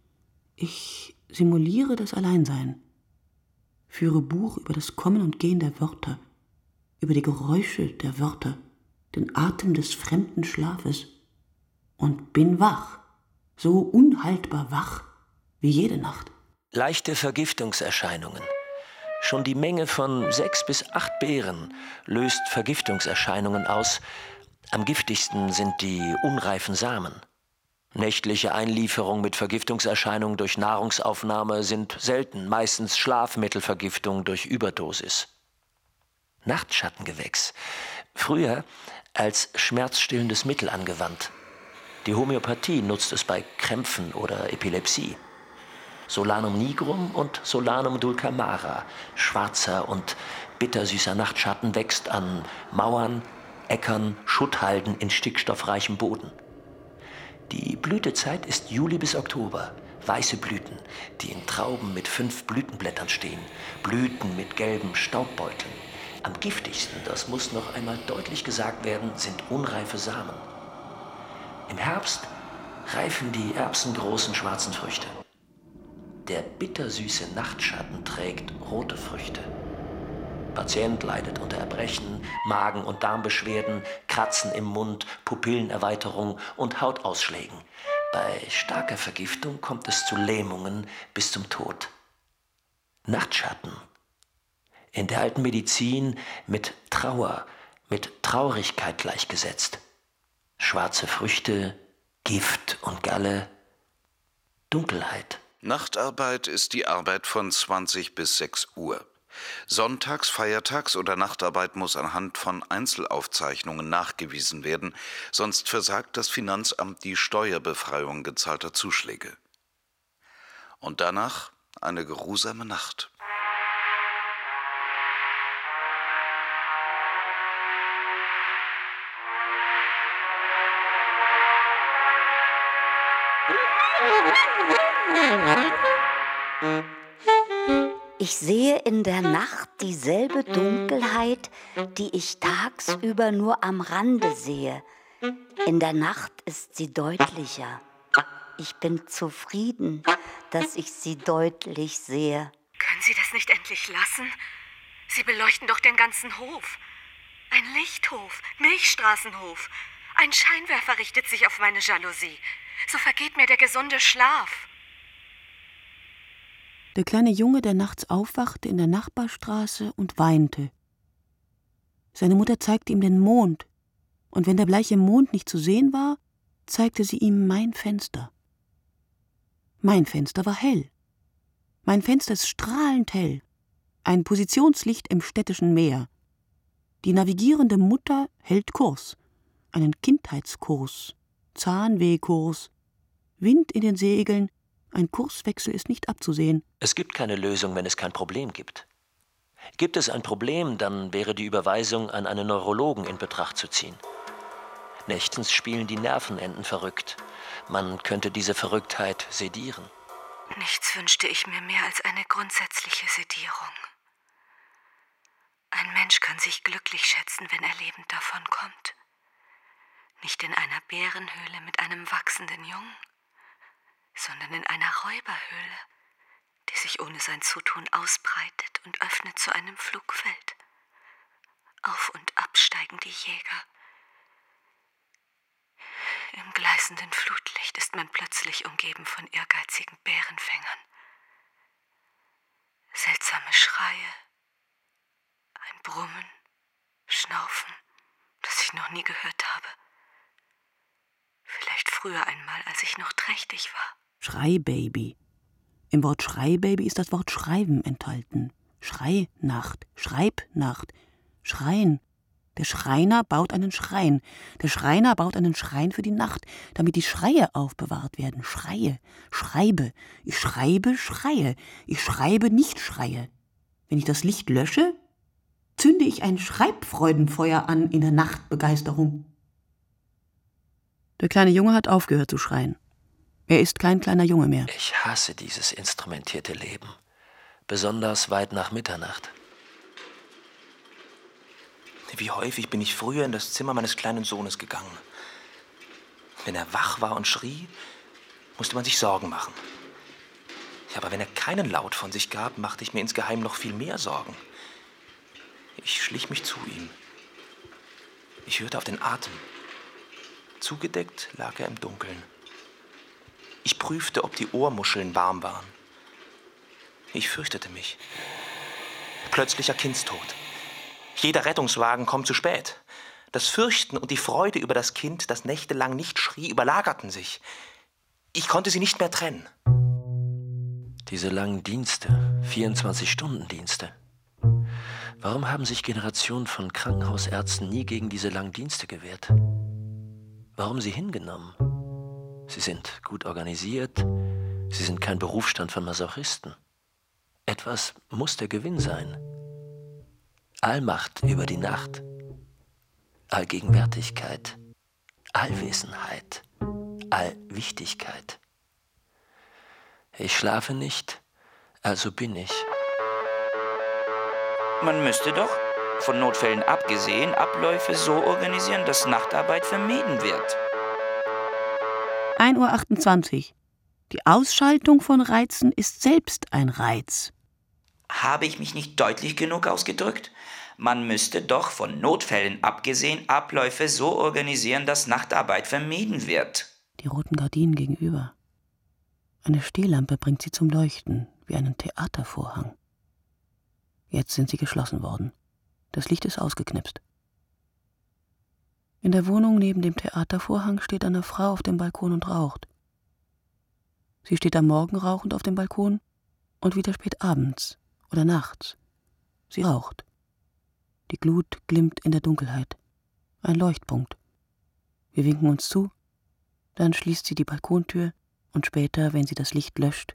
Ich simuliere das Alleinsein, führe Buch über das Kommen und Gehen der Wörter, über die Geräusche der Wörter, den Atem des fremden Schlafes und bin wach, so unhaltbar wach wie jede Nacht. Leichte Vergiftungserscheinungen. Schon die Menge von sechs bis acht Beeren löst Vergiftungserscheinungen aus. Am giftigsten sind die unreifen Samen. Nächtliche Einlieferung mit Vergiftungserscheinungen durch Nahrungsaufnahme sind selten, meistens Schlafmittelvergiftung durch Überdosis. Nachtschattengewächs. Früher als schmerzstillendes Mittel angewandt. Die Homöopathie nutzt es bei Krämpfen oder Epilepsie. Solanum nigrum und Solanum dulcamara, schwarzer und bittersüßer Nachtschatten, wächst an Mauern, Äckern, Schutthalden in stickstoffreichem Boden. Die Blütezeit ist Juli bis Oktober. Weiße Blüten, die in Trauben mit fünf Blütenblättern stehen. Blüten mit gelben Staubbeuteln. Am giftigsten, das muss noch einmal deutlich gesagt werden, sind unreife Samen. Im Herbst reifen die erbsengroßen schwarzen Früchte. Der bittersüße Nachtschatten trägt rote Früchte. Patient leidet unter Erbrechen, Magen- und Darmbeschwerden, Kratzen im Mund, Pupillenerweiterung und Hautausschlägen. Bei starker Vergiftung kommt es zu Lähmungen bis zum Tod. Nachtschatten. In der alten Medizin mit Trauer, mit Traurigkeit gleichgesetzt. Schwarze Früchte, Gift und Galle, Dunkelheit. Nachtarbeit ist die Arbeit von zwanzig bis sechs Uhr. Sonntags, Feiertags oder Nachtarbeit muss anhand von Einzelaufzeichnungen nachgewiesen werden, sonst versagt das Finanzamt die Steuerbefreiung gezahlter Zuschläge. Und danach eine geruhsame Nacht. Ich sehe in der Nacht dieselbe Dunkelheit, die ich tagsüber nur am Rande sehe. In der Nacht ist sie deutlicher. Ich bin zufrieden, dass ich sie deutlich sehe. Können Sie das nicht endlich lassen? Sie beleuchten doch den ganzen Hof. Ein Lichthof, Milchstraßenhof. Ein Scheinwerfer richtet sich auf meine Jalousie. So vergeht mir der gesunde Schlaf. Der kleine Junge, der nachts aufwachte in der Nachbarstraße und weinte. Seine Mutter zeigte ihm den Mond, und wenn der bleiche Mond nicht zu sehen war, zeigte sie ihm mein Fenster. Mein Fenster war hell. Mein Fenster ist strahlend hell, ein Positionslicht im städtischen Meer. Die navigierende Mutter hält Kurs, einen Kindheitskurs, Zahnwehkurs, Wind in den Segeln, ein Kurswechsel ist nicht abzusehen. Es gibt keine Lösung, wenn es kein Problem gibt. Gibt es ein Problem, dann wäre die Überweisung an einen Neurologen in Betracht zu ziehen. Nächtens spielen die Nervenenden verrückt. Man könnte diese Verrücktheit sedieren. Nichts wünschte ich mir mehr als eine grundsätzliche Sedierung. Ein Mensch kann sich glücklich schätzen, wenn er lebend davonkommt. Nicht in einer Bärenhöhle mit einem wachsenden Jungen, sondern in einer Räuberhöhle, die sich ohne sein Zutun ausbreitet und öffnet zu einem Flugfeld. Auf und ab steigen die Jäger. Im gleißenden Flutlicht ist man plötzlich umgeben von ehrgeizigen Bärenfängern. Seltsame Schreie, ein Brummen, Schnaufen, das ich noch nie gehört habe. Vielleicht früher einmal, als ich noch trächtig war. Schreibaby. Im Wort Schreibaby ist das Wort Schreiben enthalten. Schreinacht, Schreibnacht, Schrein. Der Schreiner baut einen Schrein. Der Schreiner baut einen Schrein für die Nacht, damit die Schreie aufbewahrt werden. Schreie, schreibe. Ich schreibe, schreie. Ich schreibe, nicht schreie. Wenn ich das Licht lösche, zünde ich ein Schreibfreudenfeuer an in der Nachtbegeisterung. Der kleine Junge hat aufgehört zu schreien. Er ist kein kleiner Junge mehr. Ich hasse dieses instrumentierte Leben. Besonders weit nach Mitternacht. Wie häufig bin ich früher in das Zimmer meines kleinen Sohnes gegangen. Wenn er wach war und schrie, musste man sich Sorgen machen. Ja, aber wenn er keinen Laut von sich gab, machte ich mir insgeheim noch viel mehr Sorgen. Ich schlich mich zu ihm. Ich hörte auf den Atem. Zugedeckt lag er im Dunkeln. Ich prüfte, ob die Ohrmuscheln warm waren. Ich fürchtete mich. Plötzlicher Kindstod. Jeder Rettungswagen kommt zu spät. Das Fürchten und die Freude über das Kind, das nächtelang nicht schrie, überlagerten sich. Ich konnte sie nicht mehr trennen. Diese langen Dienste, vierundzwanzig-Stunden-Dienste. Warum haben sich Generationen von Krankenhausärzten nie gegen diese langen Dienste gewehrt? Warum sie hingenommen? Sie sind gut organisiert, sie sind kein Berufsstand von Masochisten. Etwas muss der Gewinn sein. Allmacht über die Nacht, Allgegenwärtigkeit, Allwesenheit, Allwichtigkeit. Ich schlafe nicht, also bin ich. Man müsste doch, von Notfällen abgesehen, Abläufe so organisieren, dass Nachtarbeit vermieden wird. ein Uhr achtundzwanzig. Die Ausschaltung von Reizen ist selbst ein Reiz. Habe ich mich nicht deutlich genug ausgedrückt? Man müsste doch, von Notfällen abgesehen, Abläufe so organisieren, dass Nachtarbeit vermieden wird. Die roten Gardinen gegenüber. Eine Stehlampe bringt sie zum Leuchten, wie einen Theatervorhang. Jetzt sind sie geschlossen worden. Das Licht ist ausgeknipst. In der Wohnung neben dem Theatervorhang steht eine Frau auf dem Balkon und raucht. Sie steht am Morgen rauchend auf dem Balkon und wieder spät abends oder nachts. Sie raucht. Die Glut glimmt in der Dunkelheit. Ein Leuchtpunkt. Wir winken uns zu, dann schließt sie die Balkontür und später, wenn sie das Licht löscht,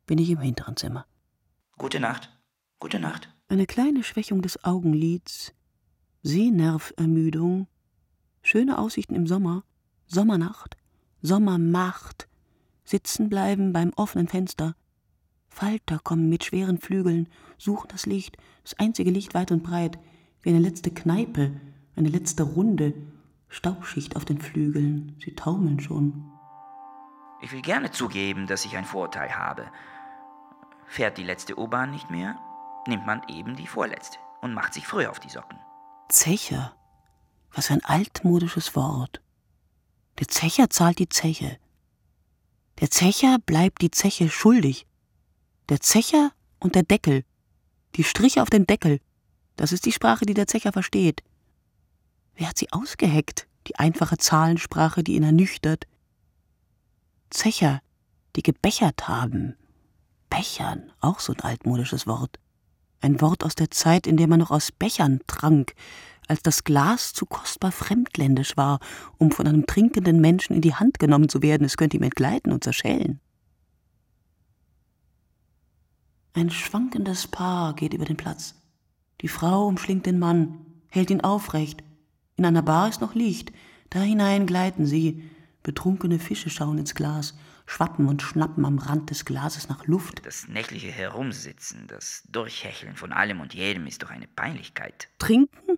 bin ich im hinteren Zimmer. Gute Nacht. Gute Nacht. Eine kleine Schwächung des Augenlids, Sehnervermüdung, schöne Aussichten im Sommer, Sommernacht, Sommermacht, sitzen bleiben beim offenen Fenster. Falter kommen mit schweren Flügeln, suchen das Licht, das einzige Licht weit und breit, wie eine letzte Kneipe, eine letzte Runde, Staubschicht auf den Flügeln, sie taumeln schon. Ich will gerne zugeben, dass ich ein Vorteil habe. Fährt die letzte U-Bahn nicht mehr, nimmt man eben die vorletzte und macht sich früher auf die Socken. Zecher, was für ein altmodisches Wort. Der Zecher zahlt die Zeche. Der Zecher bleibt die Zeche schuldig. Der Zecher und der Deckel, die Striche auf den Deckel, das ist die Sprache, die der Zecher versteht. Wer hat sie ausgeheckt, die einfache Zahlensprache, die ihn ernüchtert? Zecher, die gebechert haben. Bechern, auch so ein altmodisches Wort. Ein Wort aus der Zeit, in der man noch aus Bechern trank, als das Glas zu kostbar fremdländisch war, um von einem trinkenden Menschen in die Hand genommen zu werden, es könnte ihm entgleiten und zerschellen. Ein schwankendes Paar geht über den Platz. Die Frau umschlingt den Mann, hält ihn aufrecht. In einer Bar ist noch Licht, da hinein gleiten sie. Betrunkene Fische schauen ins Glas, schwappen und schnappen am Rand des Glases nach Luft. Das nächtliche Herumsitzen, das Durchhecheln von allem und jedem ist doch eine Peinlichkeit. Trinken?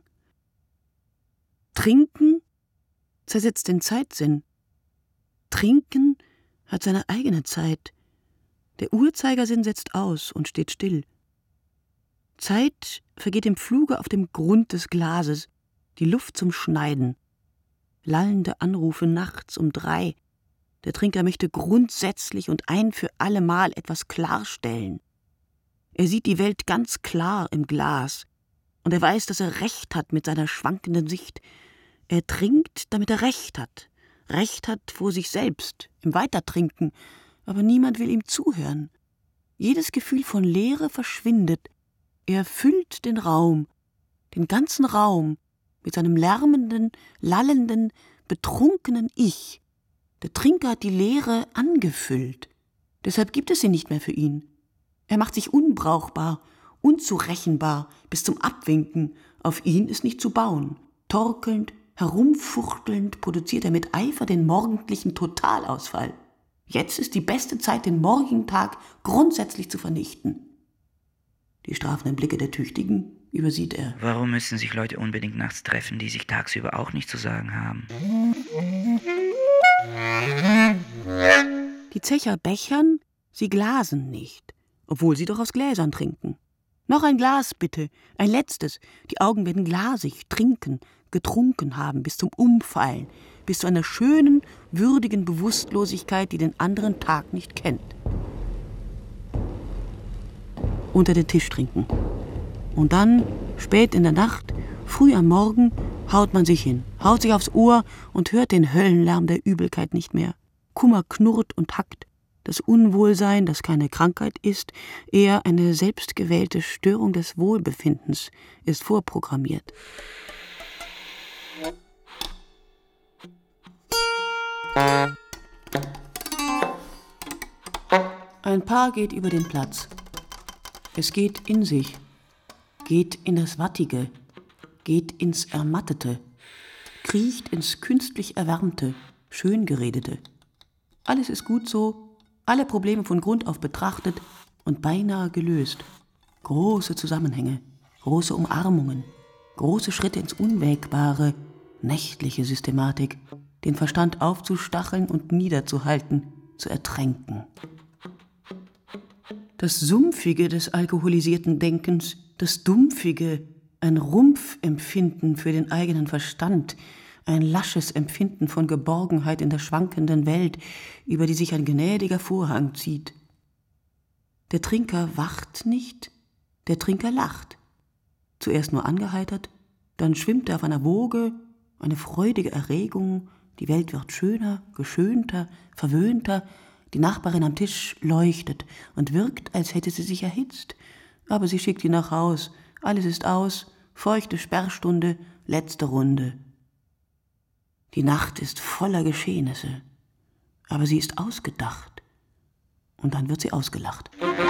Trinken zersetzt den Zeitsinn. Trinken hat seine eigene Zeit. Der Uhrzeigersinn setzt aus und steht still. Zeit vergeht im Fluge auf dem Grund des Glases, die Luft zum Schneiden. Lallende Anrufe nachts um drei. Der Trinker möchte grundsätzlich und ein für allemal etwas klarstellen. Er sieht die Welt ganz klar im Glas und er weiß, dass er Recht hat mit seiner schwankenden Sicht. Er trinkt, damit er Recht hat. Recht hat vor sich selbst, im Weitertrinken, aber niemand will ihm zuhören. Jedes Gefühl von Leere verschwindet. Er füllt den Raum, den ganzen Raum, mit seinem lärmenden, lallenden, betrunkenen Ich. Der Trinker hat die Leere angefüllt. Deshalb gibt es sie nicht mehr für ihn. Er macht sich unbrauchbar, unzurechenbar, bis zum Abwinken. Auf ihn ist nicht zu bauen. Torkelnd, herumfuchtelnd produziert er mit Eifer den morgendlichen Totalausfall. Jetzt ist die beste Zeit, den morgigen Tag grundsätzlich zu vernichten. Die strafenden Blicke der Tüchtigen übersieht er. Warum müssen sich Leute unbedingt nachts treffen, die sich tagsüber auch nicht zu sagen haben? Die Zecher bechern, sie glasen nicht, obwohl sie doch aus Gläsern trinken. Noch ein Glas, bitte, ein letztes. Die Augen werden glasig, trinken, getrunken haben, bis zum Umfallen, bis zu einer schönen, würdigen Bewusstlosigkeit, die den anderen Tag nicht kennt. Unter den Tisch trinken. Und dann, spät in der Nacht, früh am Morgen, haut man sich hin, haut sich aufs Ohr und hört den Höllenlärm der Übelkeit nicht mehr. Kummer knurrt und hackt. Das Unwohlsein, das keine Krankheit ist, eher eine selbstgewählte Störung des Wohlbefindens, ist vorprogrammiert. Ein Paar geht über den Platz. Es geht in sich, geht in das Wattige, geht ins Ermattete, kriecht ins künstlich Erwärmte, Schöngeredete. Alles ist gut so, alle Probleme von Grund auf betrachtet und beinahe gelöst. Große Zusammenhänge, große Umarmungen, große Schritte ins Unwägbare, nächtliche Systematik, den Verstand aufzustacheln und niederzuhalten, zu ertränken. Das Sumpfige des alkoholisierten Denkens, das Dumpfige, ein Rumpfempfinden für den eigenen Verstand, ein lasches Empfinden von Geborgenheit in der schwankenden Welt, über die sich ein gnädiger Vorhang zieht. Der Trinker wacht nicht, der Trinker lacht. Zuerst nur angeheitert, dann schwimmt er auf einer Woge, eine freudige Erregung, die Welt wird schöner, geschönter, verwöhnter, die Nachbarin am Tisch leuchtet und wirkt, als hätte sie sich erhitzt. Aber sie schickt ihn nach Haus, alles ist aus, feuchte Sperrstunde, letzte Runde. Die Nacht ist voller Geschehnisse, aber sie ist ausgedacht. Und dann wird sie ausgelacht.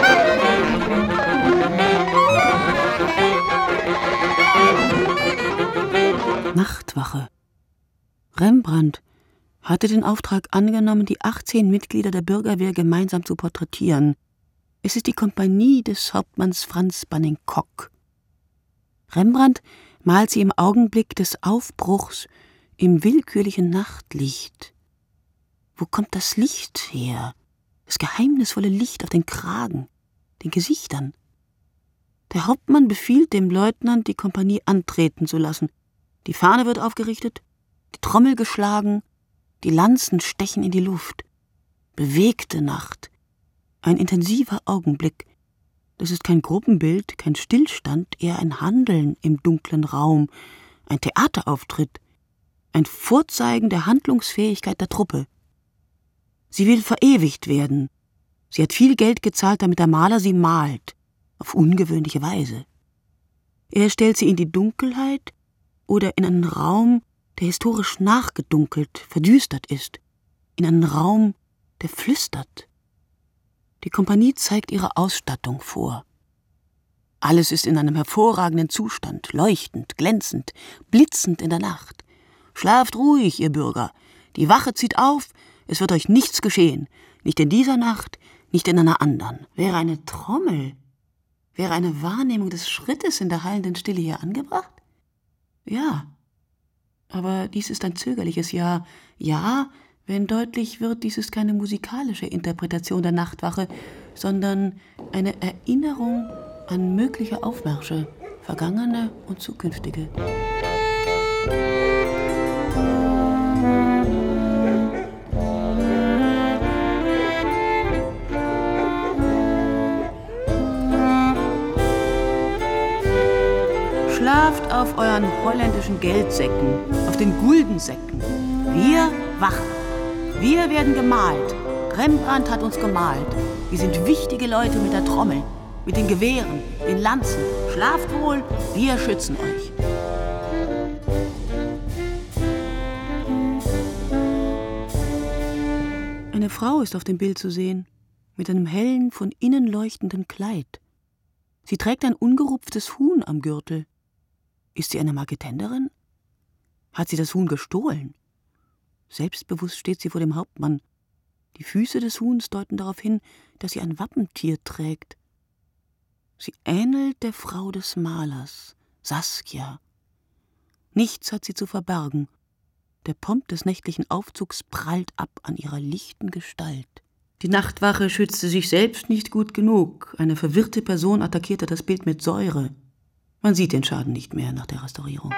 Nachtwache. Rembrandt hatte den Auftrag angenommen, die achtzehn Mitglieder der Bürgerwehr gemeinsam zu porträtieren. Es ist die Kompanie des Hauptmanns Franz Banning-Kock. Rembrandt malt sie im Augenblick des Aufbruchs im willkürlichen Nachtlicht. Wo kommt das Licht her? Das geheimnisvolle Licht auf den Kragen, den Gesichtern. Der Hauptmann befiehlt dem Leutnant, die Kompanie antreten zu lassen. Die Fahne wird aufgerichtet, die Trommel geschlagen, die Lanzen stechen in die Luft. Bewegte Nacht, ein intensiver Augenblick. Das ist kein Gruppenbild, kein Stillstand, eher ein Handeln im dunklen Raum, ein Theaterauftritt, ein Vorzeigen der Handlungsfähigkeit der Truppe. Sie will verewigt werden. Sie hat viel Geld gezahlt, damit der Maler sie malt, auf ungewöhnliche Weise. Er stellt sie in die Dunkelheit oder in einen Raum, der historisch nachgedunkelt, verdüstert ist, in einen Raum, der flüstert. Die Kompanie zeigt ihre Ausstattung vor. Alles ist in einem hervorragenden Zustand, leuchtend, glänzend, blitzend in der Nacht. Schlaft ruhig, ihr Bürger. Die Wache zieht auf, es wird euch nichts geschehen. Nicht in dieser Nacht, nicht in einer anderen. Wäre eine Trommel, wäre eine Wahrnehmung des Schrittes in der hallenden Stille hier angebracht? Ja. Aber dies ist ein zögerliches Ja. Ja, wenn deutlich wird, dies ist keine musikalische Interpretation der Nachtwache, sondern eine Erinnerung an mögliche Aufmärsche, vergangene und zukünftige. Schlaft auf euren holländischen Geldsäcken, auf den Guldensäcken. Wir wachen. Wir werden gemalt. Rembrandt hat uns gemalt. Wir sind wichtige Leute mit der Trommel, mit den Gewehren, den Lanzen. Schlaft wohl, wir schützen euch. Eine Frau ist auf dem Bild zu sehen, mit einem hellen, von innen leuchtenden Kleid. Sie trägt ein ungerupftes Huhn am Gürtel. Ist sie eine Marketenderin? Hat sie das Huhn gestohlen? Selbstbewusst steht sie vor dem Hauptmann. Die Füße des Huhns deuten darauf hin, dass sie ein Wappentier trägt. Sie ähnelt der Frau des Malers, Saskia. Nichts hat sie zu verbergen. Der Pomp des nächtlichen Aufzugs prallt ab an ihrer lichten Gestalt. Die Nachtwache schützte sich selbst nicht gut genug. Eine verwirrte Person attackierte das Bild mit Säure. Man sieht den Schaden nicht mehr nach der Restaurierung.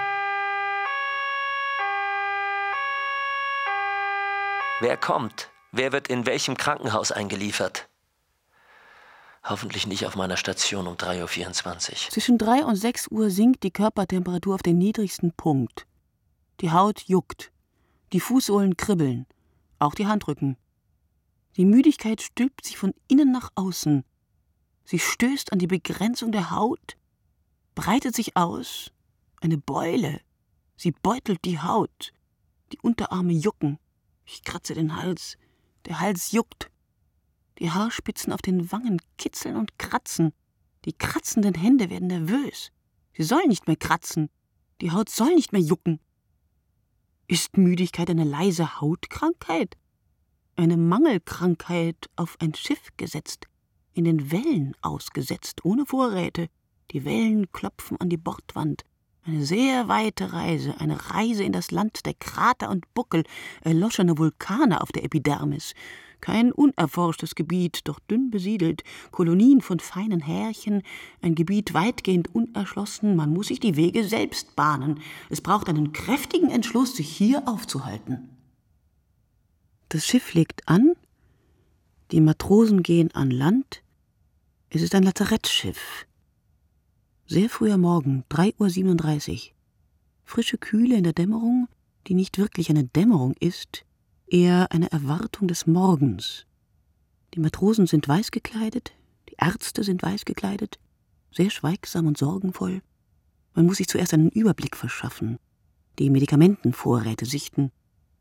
Wer kommt? Wer wird in welchem Krankenhaus eingeliefert? Hoffentlich nicht auf meiner Station um drei Uhr vierundzwanzig. Zwischen drei und sechs Uhr sinkt die Körpertemperatur auf den niedrigsten Punkt. Die Haut juckt, die Fußsohlen kribbeln, auch die Handrücken. Die Müdigkeit stülpt sich von innen nach außen. Sie stößt an die Begrenzung der Haut, breitet sich aus, eine Beule. Sie beutelt die Haut. Die Unterarme jucken. Ich kratze den Hals. Der Hals juckt. Die Haarspitzen auf den Wangen kitzeln und kratzen. Die kratzenden Hände werden nervös. Sie sollen nicht mehr kratzen. Die Haut soll nicht mehr jucken. Ist Müdigkeit eine leise Hautkrankheit? Eine Mangelkrankheit auf ein Schiff gesetzt, in den Wellen ausgesetzt, ohne Vorräte. Die Wellen klopfen an die Bordwand. Eine sehr weite Reise, eine Reise in das Land der Krater und Buckel, erloschene Vulkane auf der Epidermis. Kein unerforschtes Gebiet, doch dünn besiedelt, Kolonien von feinen Härchen, ein Gebiet weitgehend unerschlossen, man muss sich die Wege selbst bahnen. Es braucht einen kräftigen Entschluss, sich hier aufzuhalten. Das Schiff legt an, die Matrosen gehen an Land. Es ist ein Lazarettschiff. Sehr früher Morgen, drei Uhr siebenunddreißig. Frische Kühle in der Dämmerung, die nicht wirklich eine Dämmerung ist, eher eine Erwartung des Morgens. Die Matrosen sind weiß gekleidet, die Ärzte sind weiß gekleidet, sehr schweigsam und sorgenvoll. Man muss sich zuerst einen Überblick verschaffen, die Medikamentenvorräte sichten.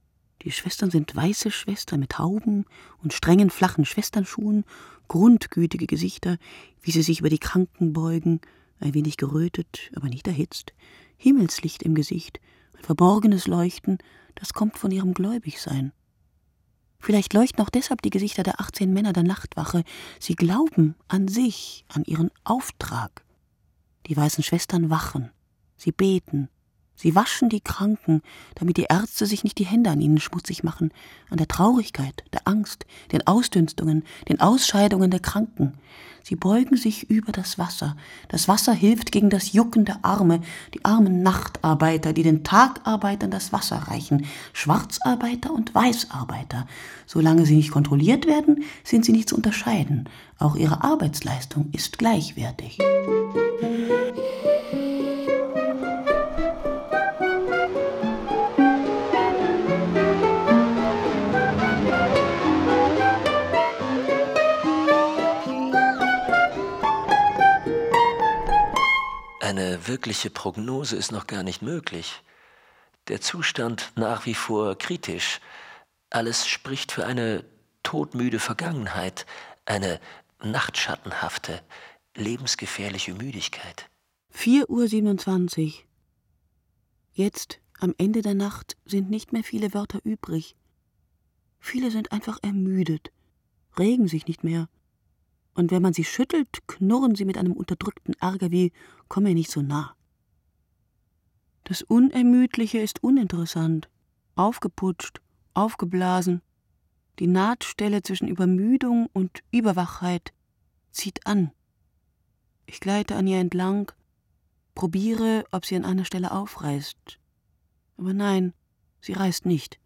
Die Schwestern sind weiße Schwestern mit Hauben und strengen, flachen Schwesternschuhen, grundgütige Gesichter, wie sie sich über die Kranken beugen, ein wenig gerötet, aber nicht erhitzt, Himmelslicht im Gesicht, ein verborgenes Leuchten, das kommt von ihrem Gläubigsein. Vielleicht leuchten auch deshalb die Gesichter der achtzehn Männer der Nachtwache. Sie glauben an sich, an ihren Auftrag. Die weißen Schwestern wachen, sie beten, sie waschen die Kranken, damit die Ärzte sich nicht die Hände an ihnen schmutzig machen, an der Traurigkeit, der Angst, den Ausdünstungen, den Ausscheidungen der Kranken. Sie beugen sich über das Wasser. Das Wasser hilft gegen das Jucken der Arme, die armen Nachtarbeiter, die den Tagarbeitern das Wasser reichen, Schwarzarbeiter und Weißarbeiter. Solange sie nicht kontrolliert werden, sind sie nicht zu unterscheiden. Auch ihre Arbeitsleistung ist gleichwertig. Eine wirkliche Prognose ist noch gar nicht möglich. Der Zustand nach wie vor kritisch. Alles spricht für eine todmüde Vergangenheit, eine nachtschattenhafte, lebensgefährliche Müdigkeit. vier Uhr siebenundzwanzig. Jetzt, am Ende der Nacht, sind nicht mehr viele Wörter übrig. Viele sind einfach ermüdet, regen sich nicht mehr. Und wenn man sie schüttelt, knurren sie mit einem unterdrückten Ärger wie »Komm mir nicht so nah«. Das Unermüdliche ist uninteressant, aufgeputscht, aufgeblasen. Die Nahtstelle zwischen Übermüdung und Überwachheit zieht an. Ich gleite an ihr entlang, probiere, ob sie an einer Stelle aufreißt. Aber nein, sie reißt nicht.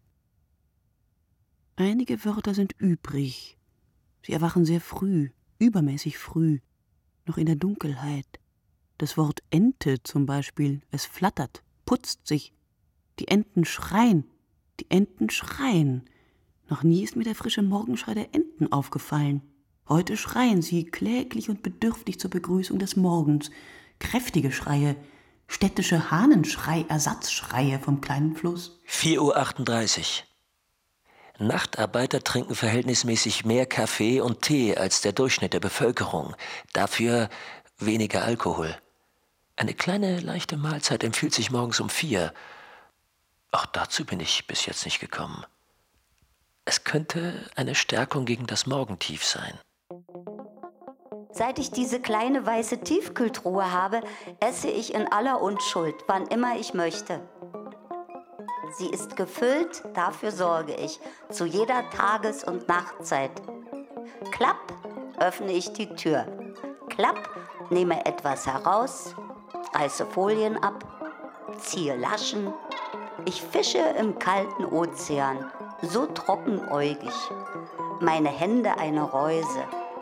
Einige Wörter sind übrig. Sie erwachen sehr früh, übermäßig früh, noch in der Dunkelheit. Das Wort Ente zum Beispiel, es flattert, putzt sich. Die Enten schreien, die Enten schreien. Noch nie ist mir der frische Morgenschrei der Enten aufgefallen. Heute schreien sie kläglich und bedürftig zur Begrüßung des Morgens. Kräftige Schreie, städtische Hahnenschrei, Ersatzschreie vom kleinen Fluss. vier Uhr achtunddreißig. Nachtarbeiter trinken verhältnismäßig mehr Kaffee und Tee als der Durchschnitt der Bevölkerung. Dafür weniger Alkohol. Eine kleine, leichte Mahlzeit empfiehlt sich morgens um vier. Auch dazu bin ich bis jetzt nicht gekommen. Es könnte eine Stärkung gegen das Morgentief sein. Seit ich diese kleine weiße Tiefkühltruhe habe, esse ich in aller Unschuld, wann immer ich möchte. Sie ist gefüllt, dafür sorge ich, zu jeder Tages- und Nachtzeit. Klapp, öffne ich die Tür. Klapp, nehme etwas heraus, reiße Folien ab, ziehe Laschen. Ich fische im kalten Ozean, so trockenäugig. Meine Hände eine Reuse.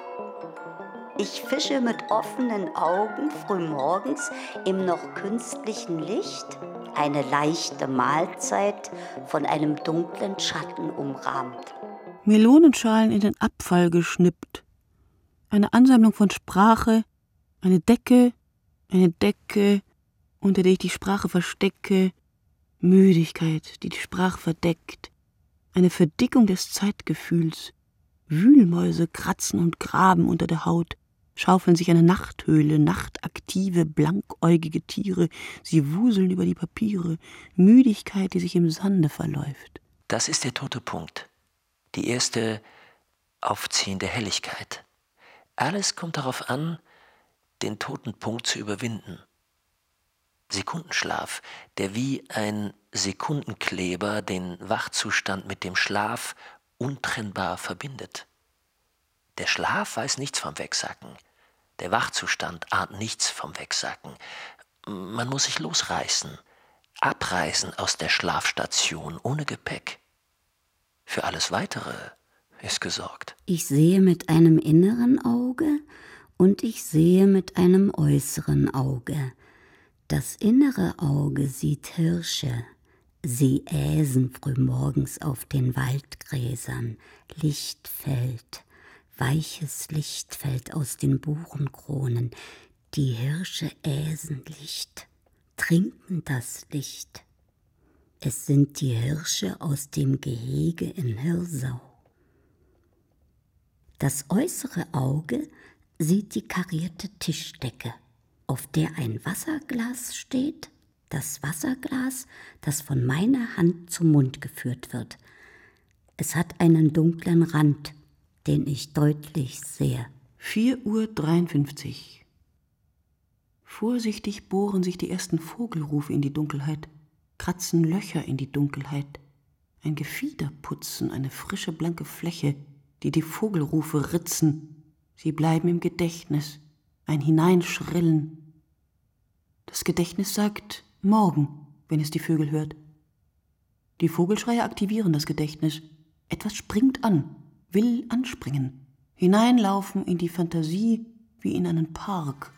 Ich fische mit offenen Augen frühmorgens im noch künstlichen Licht, eine leichte Mahlzeit von einem dunklen Schatten umrahmt. Melonenschalen in den Abfall geschnippt. Eine Ansammlung von Sprache, eine Decke, eine Decke, unter der ich die Sprache verstecke, Müdigkeit, die die Sprache verdeckt, eine Verdickung des Zeitgefühls. Wühlmäuse kratzen und graben unter der Haut, schaufeln sich eine Nachthöhle, nachtaktive, blankäugige Tiere, sie wuseln über die Papiere, Müdigkeit, die sich im Sande verläuft. Das ist der tote Punkt. Die erste aufziehende Helligkeit. Alles kommt darauf an, den toten Punkt zu überwinden. Sekundenschlaf, der wie ein Sekundenkleber den Wachzustand mit dem Schlaf untrennbar verbindet. Der Schlaf weiß nichts vom Wegsacken. Der Wachzustand ahnt nichts vom Wegsacken. Man muss sich losreißen, abreißen aus der Schlafstation ohne Gepäck. Für alles Weitere ist gesorgt. Ich sehe mit einem inneren Auge und ich sehe mit einem äußeren Auge. Das innere Auge sieht Hirsche. Sie äsen frühmorgens auf den Waldgräsern. Licht fällt. Weiches Licht fällt aus den Buchenkronen. Die Hirsche äsen Licht, trinken das Licht. Es sind die Hirsche aus dem Gehege in Hirsau. Das äußere Auge sieht die karierte Tischdecke, auf der ein Wasserglas steht, das Wasserglas, das von meiner Hand zum Mund geführt wird. Es hat einen dunklen Rand, den ich deutlich sehe. vier Uhr dreiundfünfzig. Vorsichtig bohren sich die ersten Vogelrufe in die Dunkelheit, kratzen Löcher in die Dunkelheit. Ein Gefieder putzen, eine frische, blanke Fläche, die die Vogelrufe ritzen. Sie bleiben im Gedächtnis, ein Hineinschrillen. Das Gedächtnis sagt morgen, wenn es die Vögel hört. Die Vogelschreie aktivieren das Gedächtnis. Etwas springt an, will anspringen. Hineinlaufen in die Fantasie wie in einen Park.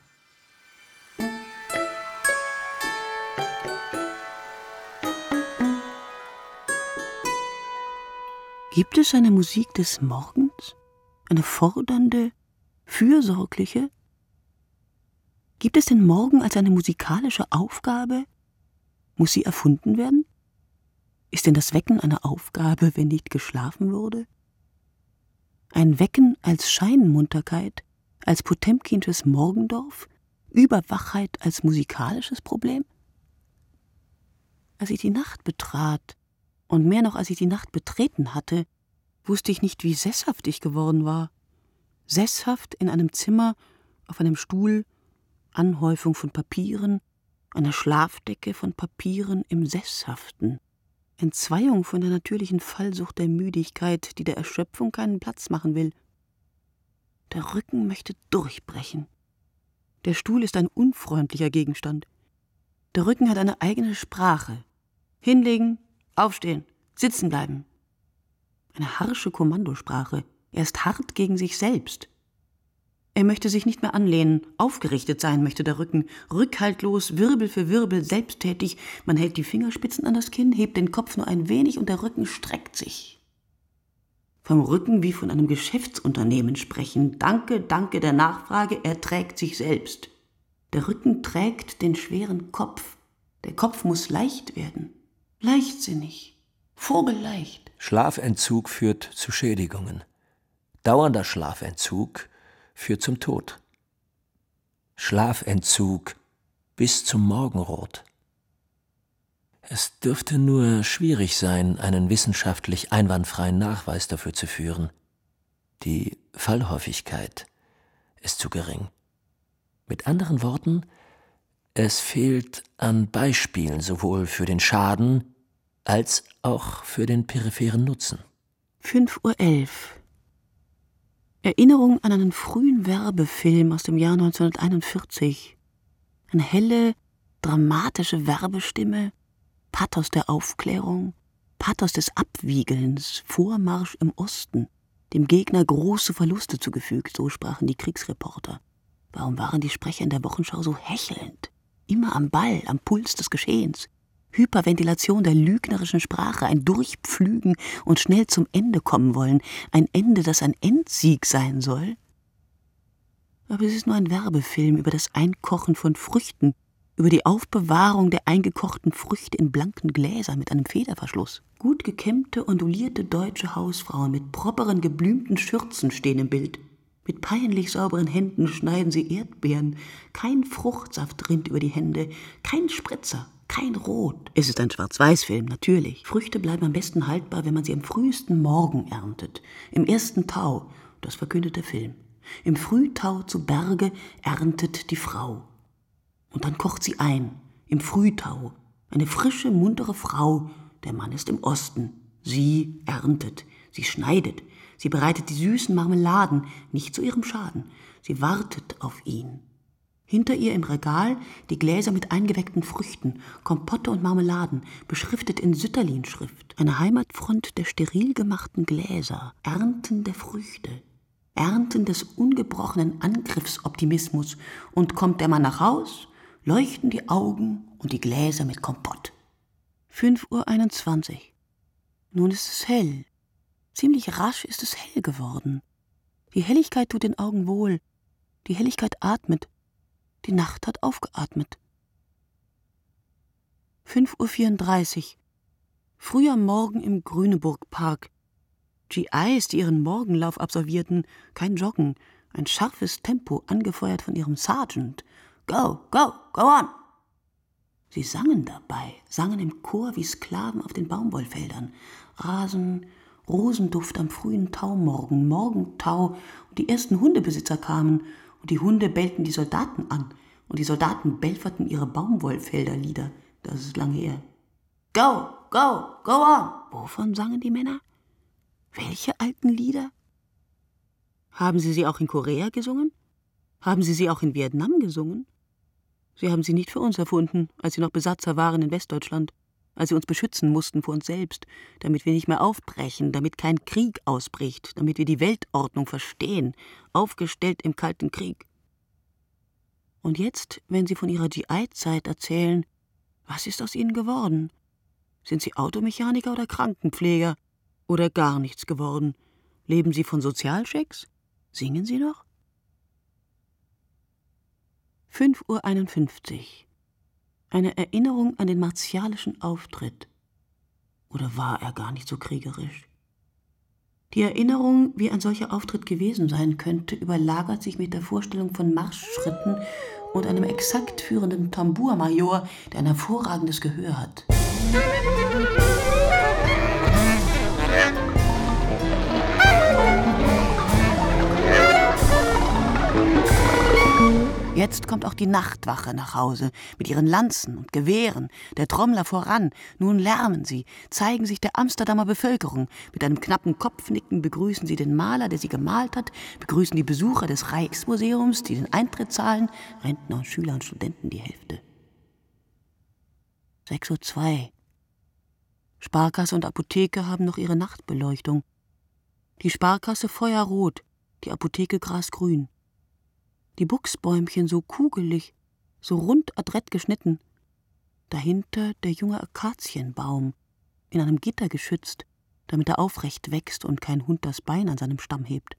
Gibt es eine Musik des Morgens? Eine fordernde, fürsorgliche? Gibt es den Morgen als eine musikalische Aufgabe? Muss sie erfunden werden? Ist denn das Wecken eine Aufgabe, wenn nicht geschlafen wurde? Ein Wecken als Scheinmunterkeit, als Potemkinsches Morgendorf, Überwachheit als musikalisches Problem? Als ich die Nacht betrat, und mehr noch, als ich die Nacht betreten hatte, wusste ich nicht, wie sesshaft ich geworden war. Sesshaft in einem Zimmer, auf einem Stuhl, Anhäufung von Papieren, einer Schlafdecke von Papieren im Sesshaften. Entzweiung von der natürlichen Fallsucht der Müdigkeit, die der Erschöpfung keinen Platz machen will. Der Rücken möchte durchbrechen. Der Stuhl ist ein unfreundlicher Gegenstand. Der Rücken hat eine eigene Sprache. Hinlegen, aufstehen, sitzen bleiben. Eine harsche Kommandosprache. Er ist hart gegen sich selbst. Er möchte sich nicht mehr anlehnen. Aufgerichtet sein möchte der Rücken. Rückhaltlos, Wirbel für Wirbel, selbsttätig. Man hält die Fingerspitzen an das Kinn, hebt den Kopf nur ein wenig und der Rücken streckt sich. Vom Rücken wie von einem Geschäftsunternehmen sprechen. Danke, danke der Nachfrage, er trägt sich selbst. Der Rücken trägt den schweren Kopf. Der Kopf muss leicht werden. Leichtsinnig. Vogelleicht. Schlafentzug führt zu Schädigungen. Dauernder Schlafentzug führt zum Tod. Schlafentzug bis zum Morgenrot. Es dürfte nur schwierig sein, einen wissenschaftlich einwandfreien Nachweis dafür zu führen. Die Fallhäufigkeit ist zu gering. Mit anderen Worten, es fehlt an Beispielen sowohl für den Schaden als auch für den peripheren Nutzen. fünf Uhr elf. Erinnerung an einen frühen Werbefilm aus dem Jahr neunzehnhunderteinundvierzig. Eine helle, dramatische Werbestimme, Pathos der Aufklärung, Pathos des Abwiegelns, Vormarsch im Osten, dem Gegner große Verluste zugefügt, so sprachen die Kriegsreporter. Warum waren die Sprecher in der Wochenschau so hechelnd? Immer am Ball, am Puls des Geschehens. Hyperventilation der lügnerischen Sprache, ein Durchpflügen und schnell zum Ende kommen wollen, ein Ende, das ein Endsieg sein soll. Aber es ist nur ein Werbefilm über das Einkochen von Früchten, über die Aufbewahrung der eingekochten Früchte in blanken Gläsern mit einem Federverschluss. Gut gekämmte, ondulierte deutsche Hausfrauen mit properen, geblümten Schürzen stehen im Bild. Mit peinlich sauberen Händen schneiden sie Erdbeeren. Kein Fruchtsaft rinnt über die Hände, kein Spritzer. Kein Rot. Es ist ein Schwarz-Weiß-Film, natürlich. Früchte bleiben am besten haltbar, wenn man sie am frühesten Morgen erntet. Im ersten Tau, das verkündet der Film. Im Frühtau zu Berge erntet die Frau. Und dann kocht sie ein, im Frühtau. Eine frische, muntere Frau. Der Mann ist im Osten. Sie erntet, sie schneidet. Sie bereitet die süßen Marmeladen, nicht zu ihrem Schaden. Sie wartet auf ihn. Hinter ihr im Regal die Gläser mit eingeweckten Früchten, Kompotte und Marmeladen, beschriftet in Sütterlin-Schrift. Eine Heimatfront der steril gemachten Gläser, Ernten der Früchte, Ernten des ungebrochenen Angriffsoptimismus. Und kommt der Mann nach Haus, leuchten die Augen und die Gläser mit Kompott. fünf Uhr einundzwanzig. Nun ist es hell. Ziemlich rasch ist es hell geworden. Die Helligkeit tut den Augen wohl. Die Helligkeit atmet. Die Nacht hat aufgeatmet. fünf Uhr vierunddreißig. Früh am Morgen im Grüneburg-Park. G Is, die ihren Morgenlauf absolvierten, kein Joggen, ein scharfes Tempo, angefeuert von ihrem Sergeant. Go, go, go on! Sie sangen dabei, sangen im Chor wie Sklaven auf den Baumwollfeldern. Rasen, Rosenduft am frühen Taumorgen, Morgentau, und die ersten Hundebesitzer kamen, und die Hunde bellten die Soldaten an, und die Soldaten belferten ihre Baumwollfelderlieder. Das ist lange her. Go, go, go on! Wovon sangen die Männer? Welche alten Lieder? Haben Sie sie auch in Korea gesungen? Haben Sie sie auch in Vietnam gesungen? Sie haben sie nicht für uns erfunden, als sie noch Besatzer waren in Westdeutschland, als sie uns beschützen mussten vor uns selbst, damit wir nicht mehr aufbrechen, damit kein Krieg ausbricht, damit wir die Weltordnung verstehen, aufgestellt im Kalten Krieg. Und jetzt, wenn Sie von Ihrer G I-Zeit erzählen, was ist aus Ihnen geworden? Sind Sie Automechaniker oder Krankenpfleger? Oder gar nichts geworden? Leben Sie von Sozialschecks? Singen Sie noch? fünf Uhr einundfünfzig. Eine Erinnerung an den martialischen Auftritt. Oder war er gar nicht so kriegerisch? Die Erinnerung, wie ein solcher Auftritt gewesen sein könnte, überlagert sich mit der Vorstellung von Marschschritten und einem exakt führenden Tambourmajor, der ein hervorragendes Gehör hat. Jetzt kommt auch die Nachtwache nach Hause, mit ihren Lanzen und Gewehren, der Trommler voran. Nun lärmen sie, zeigen sich der Amsterdamer Bevölkerung. Mit einem knappen Kopfnicken begrüßen sie den Maler, der sie gemalt hat, begrüßen die Besucher des Rijksmuseums, die den Eintritt zahlen, Rentner und Schüler und Studenten die Hälfte. sechs Uhr zwei. Sparkasse und Apotheke haben noch ihre Nachtbeleuchtung. Die Sparkasse feuerrot, die Apotheke grasgrün. Die Buchsbäumchen so kugelig, so rund adrett geschnitten. Dahinter der junge Akazienbaum, in einem Gitter geschützt, damit er aufrecht wächst und kein Hund das Bein an seinem Stamm hebt.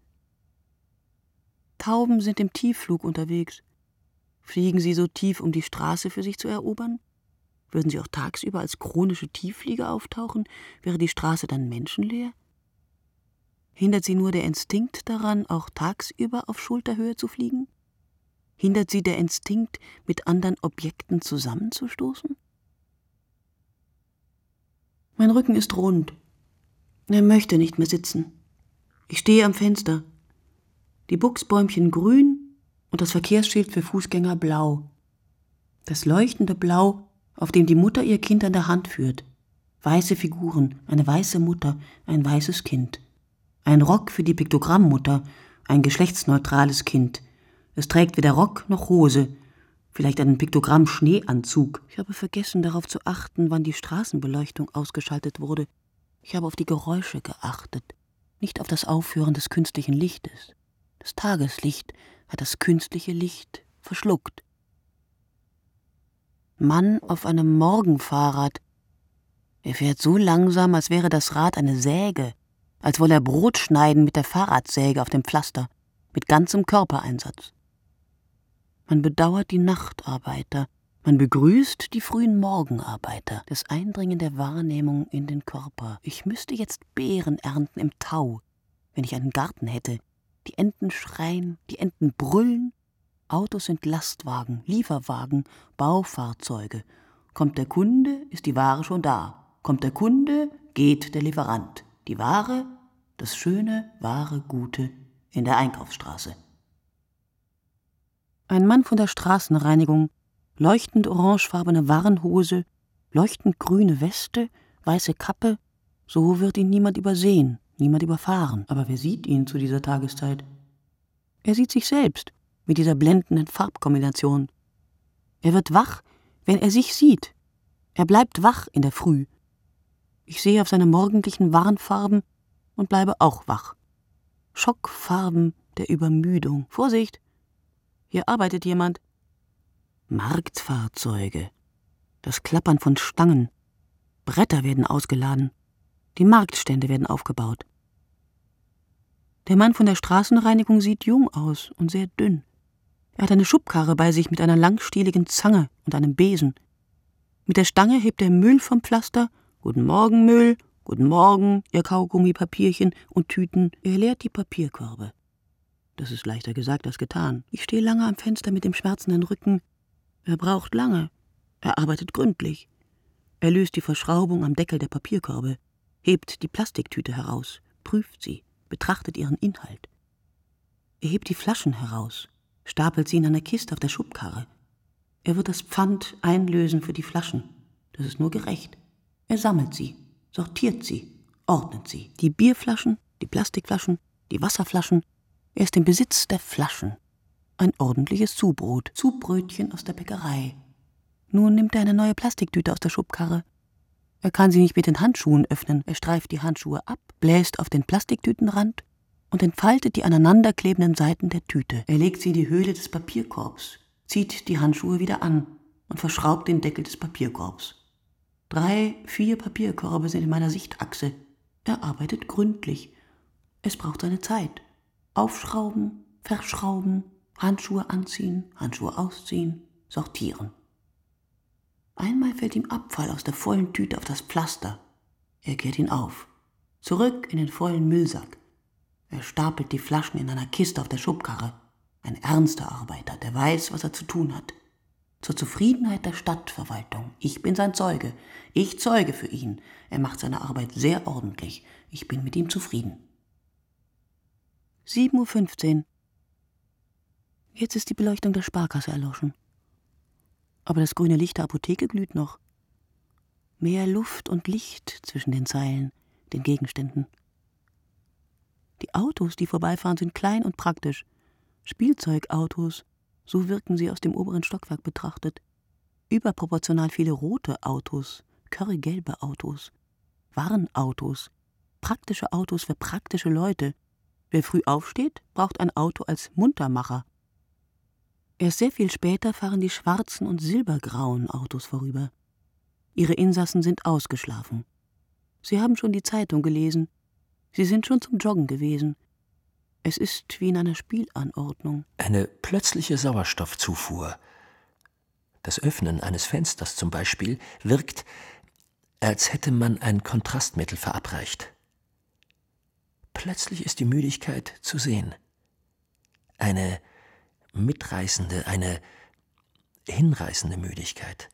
Tauben sind im Tiefflug unterwegs. Fliegen sie so tief, um die Straße für sich zu erobern? Würden sie auch tagsüber als chronische Tiefflieger auftauchen, wäre die Straße dann menschenleer? Hindert sie nur der Instinkt daran, auch tagsüber auf Schulterhöhe zu fliegen? Hindert sie der Instinkt, mit anderen Objekten zusammenzustoßen? Mein Rücken ist rund. Er möchte nicht mehr sitzen. Ich stehe am Fenster. Die Buchsbäumchen grün und das Verkehrsschild für Fußgänger blau. Das leuchtende Blau, auf dem die Mutter ihr Kind an der Hand führt. Weiße Figuren, eine weiße Mutter, ein weißes Kind. Ein Rock für die Piktogrammmutter, ein geschlechtsneutrales Kind. Es trägt weder Rock noch Hose, vielleicht einen Piktogramm-Schneeanzug. Ich habe vergessen, darauf zu achten, wann die Straßenbeleuchtung ausgeschaltet wurde. Ich habe auf die Geräusche geachtet, nicht auf das Aufhören des künstlichen Lichtes. Das Tageslicht hat das künstliche Licht verschluckt. Mann auf einem Morgenfahrrad. Er fährt so langsam, als wäre das Rad eine Säge, als wolle er Brot schneiden mit der Fahrradsäge auf dem Pflaster, mit ganzem Körpereinsatz. Man bedauert die Nachtarbeiter, man begrüßt die frühen Morgenarbeiter, das Eindringen der Wahrnehmung in den Körper. Ich müsste jetzt Beeren ernten im Tau, wenn ich einen Garten hätte. Die Enten schreien, die Enten brüllen. Autos sind Lastwagen, Lieferwagen, Baufahrzeuge. Kommt der Kunde, ist die Ware schon da. Kommt der Kunde, geht der Lieferant. Die Ware, das schöne, wahre, Gute in der Einkaufsstraße. Ein Mann von der Straßenreinigung, leuchtend orangefarbene Warnhose, leuchtend grüne Weste, weiße Kappe, so wird ihn niemand übersehen, niemand überfahren. Aber wer sieht ihn zu dieser Tageszeit? Er sieht sich selbst mit dieser blendenden Farbkombination. Er wird wach, wenn er sich sieht. Er bleibt wach in der Früh. Ich sehe auf seine morgendlichen Warnfarben und bleibe auch wach. Schockfarben der Übermüdung. Vorsicht! Hier arbeitet jemand. Marktfahrzeuge. Das Klappern von Stangen. Bretter werden ausgeladen. Die Marktstände werden aufgebaut. Der Mann von der Straßenreinigung sieht jung aus und sehr dünn. Er hat eine Schubkarre bei sich mit einer langstieligen Zange und einem Besen. Mit der Stange hebt er Müll vom Pflaster Guten Morgen, Müll. Guten Morgen, Ihr Kaugummi, Papierchen und Tüten. Er leert die Papierkörbe. Das ist leichter gesagt als getan. Ich stehe lange am Fenster mit dem schmerzenden Rücken. Er braucht lange. Er arbeitet gründlich. Er löst die Verschraubung am Deckel der Papierkörbe, hebt die Plastiktüte heraus, prüft sie, betrachtet ihren Inhalt. Er hebt die Flaschen heraus, stapelt sie in einer Kiste auf der Schubkarre. Er wird das Pfand einlösen für die Flaschen. Das ist nur gerecht. Er sammelt sie, sortiert sie, ordnet sie. Die Bierflaschen, die Plastikflaschen, die Wasserflaschen. Er ist im Besitz der Flaschen. Ein ordentliches Zubrot, Zubrötchen aus der Bäckerei. Nun nimmt er eine neue Plastiktüte aus der Schubkarre. Er kann sie nicht mit den Handschuhen öffnen. Er streift die Handschuhe ab, bläst auf den Plastiktütenrand und entfaltet die aneinanderklebenden Seiten der Tüte. Er legt sie in die Höhle des Papierkorbs, zieht die Handschuhe wieder an und verschraubt den Deckel des Papierkorbs. Drei, vier Papierkörbe sind in meiner Sichtachse. Er arbeitet gründlich. Es braucht seine Zeit. Aufschrauben, verschrauben, Handschuhe anziehen, Handschuhe ausziehen, sortieren. Einmal fällt ihm Abfall aus der vollen Tüte auf das Pflaster. Er kehrt ihn auf. Zurück in den vollen Müllsack. Er stapelt die Flaschen in einer Kiste auf der Schubkarre. Ein ernster Arbeiter, der weiß, was er zu tun hat. Zur Zufriedenheit der Stadtverwaltung. Ich bin sein Zeuge. Ich zeuge für ihn. Er macht seine Arbeit sehr ordentlich. Ich bin mit ihm zufrieden. sieben Uhr fünfzehn. Jetzt ist die Beleuchtung der Sparkasse erloschen. Aber das grüne Licht der Apotheke glüht noch. Mehr Luft und Licht zwischen den Zeilen, den Gegenständen. Die Autos, die vorbeifahren, sind klein und praktisch. Spielzeugautos, so wirken sie aus dem oberen Stockwerk betrachtet. Überproportional viele rote Autos, currygelbe Autos, Warnautos, praktische Autos für praktische Leute. Wer früh aufsteht, braucht ein Auto als Muntermacher. Erst sehr viel später fahren die schwarzen und silbergrauen Autos vorüber. Ihre Insassen sind ausgeschlafen. Sie haben schon die Zeitung gelesen. Sie sind schon zum Joggen gewesen. Es ist wie in einer Spielanordnung. Eine plötzliche Sauerstoffzufuhr, das Öffnen eines Fensters zum Beispiel, wirkt, als hätte man ein Kontrastmittel verabreicht. Plötzlich ist die Müdigkeit zu sehen. Eine mitreißende, eine hinreißende Müdigkeit.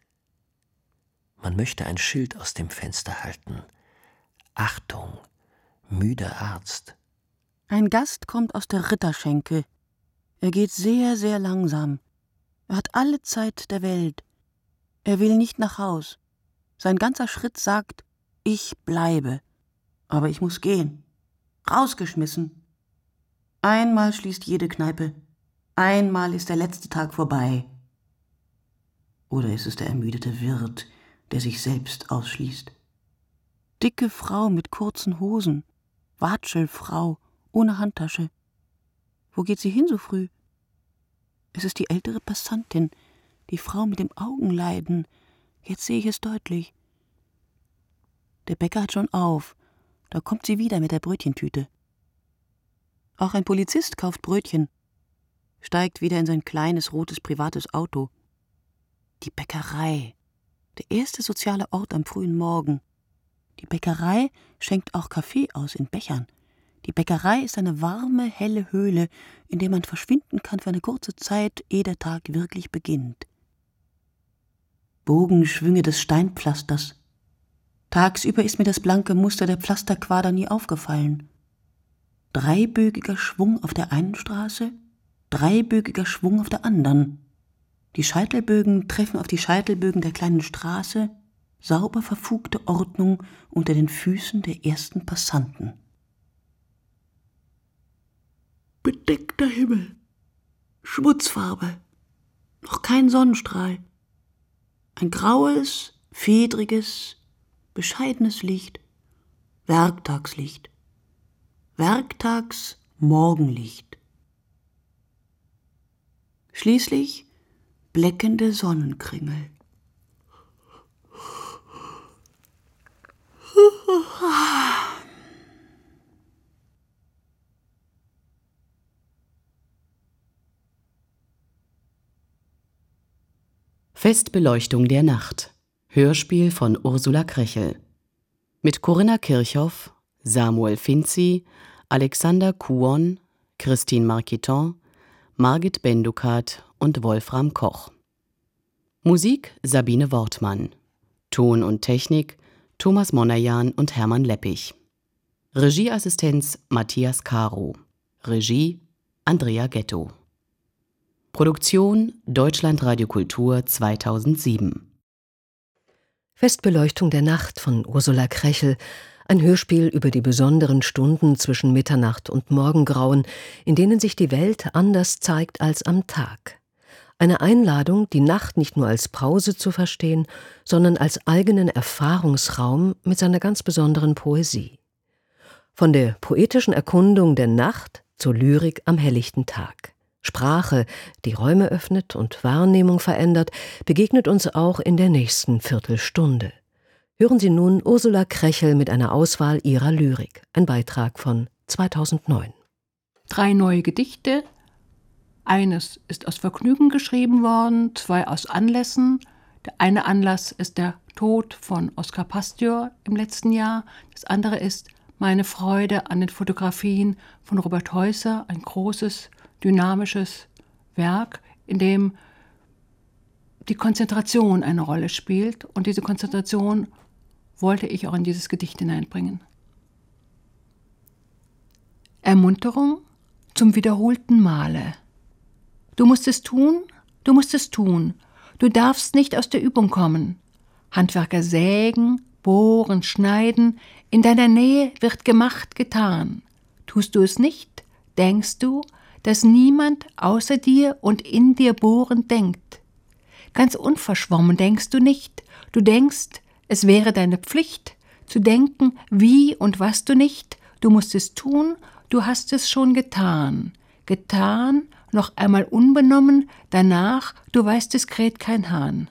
Man möchte ein Schild aus dem Fenster halten. Achtung, müder Arzt. Ein Gast kommt aus der Ritterschenke. Er geht sehr, sehr langsam. Er hat alle Zeit der Welt. Er will nicht nach Haus. Sein ganzer Schritt sagt, ich bleibe. Aber ich muss gehen. Rausgeschmissen. Einmal schließt jede Kneipe. Einmal ist der letzte Tag vorbei. Oder ist es der ermüdete Wirt, der sich selbst ausschließt? Dicke Frau mit kurzen Hosen. Watschelfrau, ohne Handtasche. Wo geht sie hin so früh? Es ist die ältere Passantin, die Frau mit dem Augenleiden. Jetzt sehe ich es deutlich. Der Bäcker hat schon auf. Da kommt sie wieder mit der Brötchentüte. Auch ein Polizist kauft Brötchen, steigt wieder in sein kleines, rotes, privates Auto. Die Bäckerei, der erste soziale Ort am frühen Morgen. Die Bäckerei schenkt auch Kaffee aus in Bechern. Die Bäckerei ist eine warme, helle Höhle, in der man verschwinden kann für eine kurze Zeit, ehe der Tag wirklich beginnt. Bogenschwünge des Steinpflasters. Tagsüber ist mir das blanke Muster der Pflasterquader nie aufgefallen. Dreibögiger Schwung auf der einen Straße, dreibögiger Schwung auf der anderen. Die Scheitelbögen treffen auf die Scheitelbögen der kleinen Straße, sauber verfugte Ordnung unter den Füßen der ersten Passanten. Bedeckter Himmel, Schmutzfarbe, noch kein Sonnenstrahl. Ein graues, fedriges, bescheidenes Licht, Werktagslicht, Werktags-Morgenlicht. Schließlich bleckende Sonnenkringel. Festbeleuchtung der Nacht. Hörspiel von Ursula Krechel. Mit Corinna Kirchhoff, Samuel Finzi, Alexander Kuon, Christine Marquiton, Margit Bendukat und Wolfram Koch. Musik Sabine Wortmann. Ton und Technik Thomas Monajan und Hermann Leppich. Regieassistenz Matthias Caro. Regie Andrea Ghetto. Produktion Deutschlandradio Kultur zweitausendsieben. Festbeleuchtung der Nacht von Ursula Krechel, ein Hörspiel über die besonderen Stunden zwischen Mitternacht und Morgengrauen, in denen sich die Welt anders zeigt als am Tag. Eine Einladung, die Nacht nicht nur als Pause zu verstehen, sondern als eigenen Erfahrungsraum mit seiner ganz besonderen Poesie. Von der poetischen Erkundung der Nacht zur Lyrik am helllichten Tag. Sprache, die Räume öffnet und Wahrnehmung verändert, begegnet uns auch in der nächsten Viertelstunde. Hören Sie nun Ursula Krechel mit einer Auswahl ihrer Lyrik. Ein Beitrag von zweitausendneun. Drei neue Gedichte. Eines ist aus Vergnügen geschrieben worden, zwei aus Anlässen. Der eine Anlass ist der Tod von Oskar Pastior im letzten Jahr. Das andere ist meine Freude an den Fotografien von Robert Heusser, ein großes, dynamisches Werk, in dem die Konzentration eine Rolle spielt. Und diese Konzentration wollte ich auch in dieses Gedicht hineinbringen. Ermunterung zum wiederholten Male. Du musst es tun, du musst es tun. Du darfst nicht aus der Übung kommen. Handwerker sägen, bohren, schneiden. In deiner Nähe wird gemacht, getan. Tust du es nicht, denkst du, dass niemand außer dir und in dir bohrend denkt. Ganz unverschwommen denkst du nicht. Du denkst, es wäre deine Pflicht, zu denken, wie und was du nicht. Du musst es tun, du hast es schon getan. Getan, noch einmal unbenommen, danach, du weißt, es kräht kein Hahn.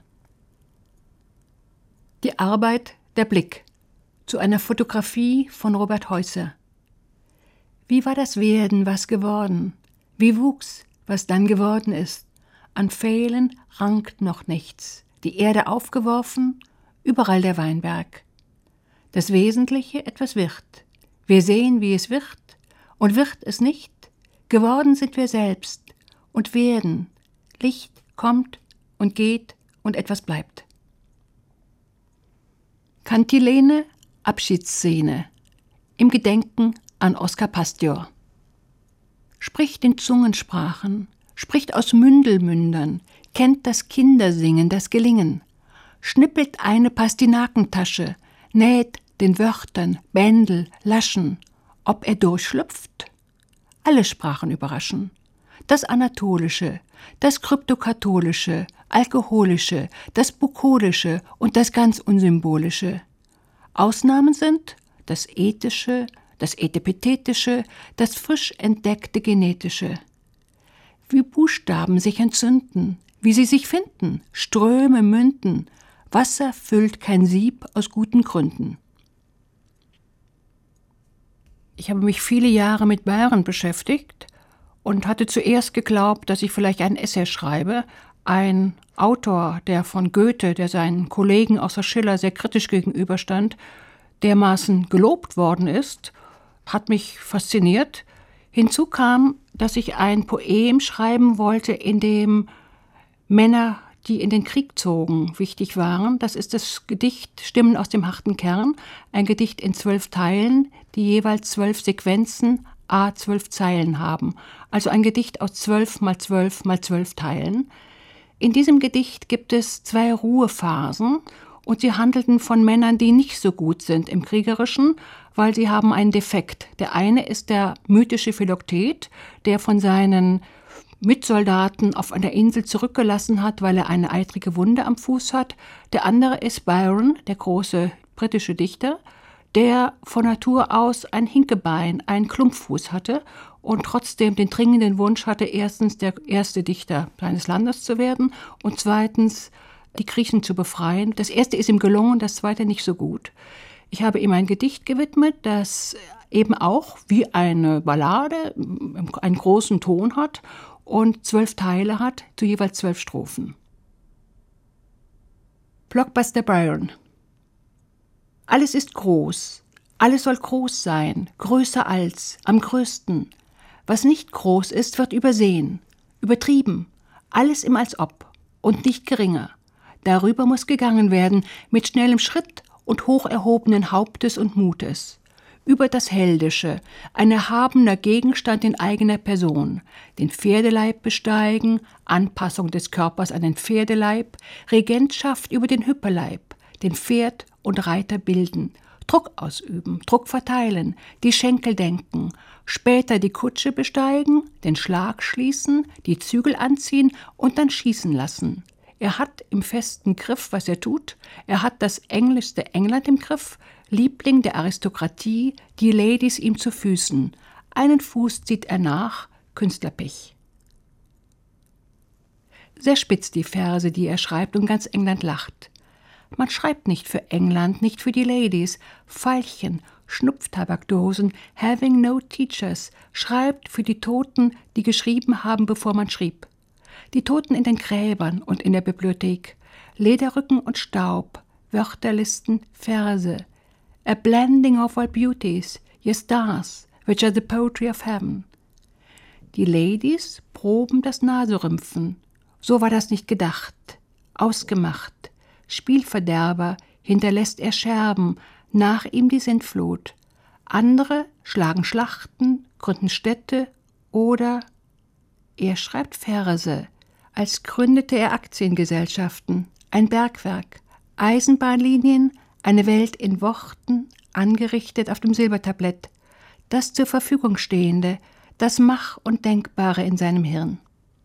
Die Arbeit, der Blick. Zu einer Fotografie von Robert Heusser. Wie war das Werden, was geworden? Wie wuchs, was dann geworden ist? An Pfählen rankt noch nichts. Die Erde aufgeworfen, überall der Weinberg. Das Wesentliche etwas wird. Wir sehen, wie es wird, und wird es nicht. Geworden sind wir selbst und werden. Licht kommt und geht und etwas bleibt. Kantilene, Abschiedsszene. Im Gedenken an Oskar Pastior. Spricht in Zungensprachen, spricht aus Mündelmündern, kennt das Kindersingen, das Gelingen, schnippelt eine Pastinakentasche, näht den Wörtern Bändel, Laschen, ob er durchschlüpft. Alle Sprachen überraschen. Das Anatolische, das Kryptokatholische, Alkoholische, das Bukolische und das ganz Unsymbolische. Ausnahmen sind das Ethische, das Etepetetische, das frisch entdeckte Genetische. Wie Buchstaben sich entzünden, wie sie sich finden, Ströme münden, Wasser füllt kein Sieb aus guten Gründen. Ich habe mich viele Jahre mit Bayern beschäftigt und hatte zuerst geglaubt, dass ich vielleicht ein Essay schreibe. Ein Autor, der von Goethe, der seinen Kollegen außer Schiller sehr kritisch gegenüberstand, dermaßen gelobt worden ist, hat mich fasziniert. Hinzu kam, dass ich ein Poem schreiben wollte, in dem Männer, die in den Krieg zogen, wichtig waren. Das ist das Gedicht Stimmen aus dem harten Kern, ein Gedicht in zwölf Teilen, die jeweils zwölf Sequenzen, a zwölf Zeilen haben. Also ein Gedicht aus zwölf mal zwölf mal zwölf Teilen. In diesem Gedicht gibt es zwei Ruhephasen und sie handelten von Männern, die nicht so gut sind im Kriegerischen, weil sie haben einen Defekt. Der eine ist der mythische Philoktet, der von seinen Mitsoldaten auf einer Insel zurückgelassen hat, weil er eine eitrige Wunde am Fuß hat. Der andere ist Byron, der große britische Dichter, der von Natur aus ein Hinkebein, einen Klumpfuß hatte und trotzdem den dringenden Wunsch hatte, erstens der erste Dichter seines Landes zu werden und zweitens die Griechen zu befreien. Das erste ist ihm gelungen, das zweite nicht so gut. Ich habe ihm ein Gedicht gewidmet, das eben auch wie eine Ballade einen großen Ton hat und zwölf Teile hat, zu jeweils zwölf Strophen. Blockbuster Byron. Alles ist groß, alles soll groß sein, größer als, am größten. Was nicht groß ist, wird übersehen, übertrieben, alles im Als ob und nicht geringer. Darüber muss gegangen werden, mit schnellem Schritt und hoch erhobenen Hauptes und Mutes. Über das Heldische, ein erhabener Gegenstand in eigener Person, den Pferdeleib besteigen, Anpassung des Körpers an den Pferdeleib, Regentschaft über den Hüppeleib, den Pferd und Reiter bilden, Druck ausüben, Druck verteilen, die Schenkel denken, später die Kutsche besteigen, den Schlag schließen, die Zügel anziehen und dann schießen lassen. Er hat im festen Griff, was er tut, er hat das englischste England im Griff, Liebling der Aristokratie, die Ladies ihm zu Füßen. Einen Fuß zieht er nach, Künstlerpech. Sehr spitz die Verse, die er schreibt, und ganz England lacht. Man schreibt nicht für England, nicht für die Ladies. Veilchen, Schnupftabakdosen, having no teachers, schreibt für die Toten, die geschrieben haben, bevor man schrieb. Die Toten in den Gräbern und in der Bibliothek, Lederrücken und Staub, Wörterlisten, Verse, a blending of all beauties, your stars, which are the poetry of heaven. Die Ladies proben das Naserümpfen. So war das nicht gedacht, ausgemacht. Spielverderber, hinterlässt er Scherben, nach ihm die Sintflut. Andere schlagen Schlachten, gründen Städte oder er schreibt Verse, als gründete er Aktiengesellschaften, ein Bergwerk, Eisenbahnlinien, eine Welt in Worten, angerichtet auf dem Silbertablett, das zur Verfügung Stehende, das Mach- und Denkbare in seinem Hirn.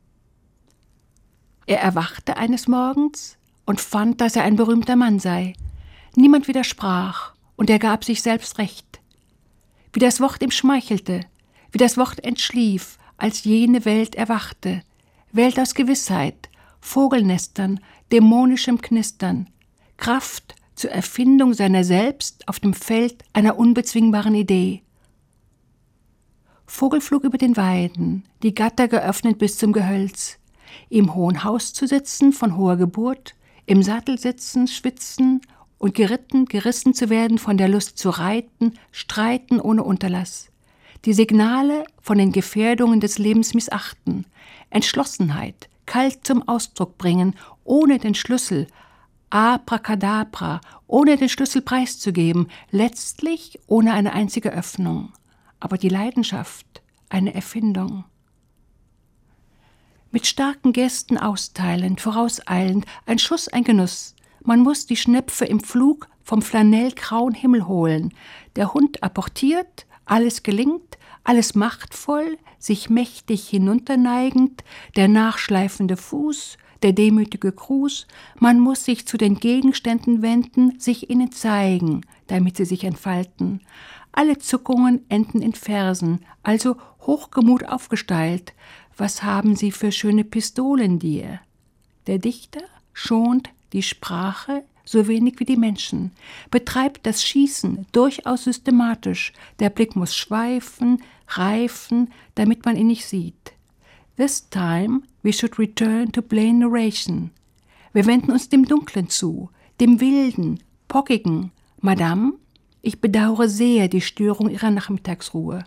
Er erwachte eines Morgens und fand, dass er ein berühmter Mann sei. Niemand widersprach, und er gab sich selbst recht. Wie das Wort ihm schmeichelte, wie das Wort entschlief, als jene Welt erwachte, Welt aus Gewissheit, Vogelnestern, dämonischem Knistern, Kraft zur Erfindung seiner selbst auf dem Feld einer unbezwingbaren Idee. Vogelflug über den Weiden, die Gatter geöffnet bis zum Gehölz, im hohen Haus zu sitzen von hoher Geburt, im Sattel sitzen, schwitzen und geritten, gerissen zu werden von der Lust zu reiten, streiten ohne Unterlass. Die Signale von den Gefährdungen des Lebens missachten, Entschlossenheit, kalt zum Ausdruck bringen, ohne den Schlüssel, abracadabra, ohne den Schlüssel preiszugeben, letztlich ohne eine einzige Öffnung. Aber die Leidenschaft, eine Erfindung. Mit starken Gesten austeilend, vorauseilend, ein Schuss, ein Genuss. Man muss die Schnepfe im Flug vom flanellgrauen Himmel holen. Der Hund apportiert, alles gelingt, alles machtvoll, sich mächtig hinunterneigend, der nachschleifende Fuß, der demütige Gruß. Man muss sich zu den Gegenständen wenden, sich ihnen zeigen, damit sie sich entfalten. Alle Zuckungen enden in Versen, also Hochgemut aufgesteilt. Was haben Sie für schöne Pistolen dir? Der Dichter schont die Sprache so wenig wie die Menschen, betreibt das Schießen durchaus systematisch. Der Blick muss schweifen, reifen, damit man ihn nicht sieht. This time we should return to plain narration. Wir wenden uns dem Dunklen zu, dem Wilden, Pockigen. Madame, ich bedauere sehr die Störung Ihrer Nachmittagsruhe.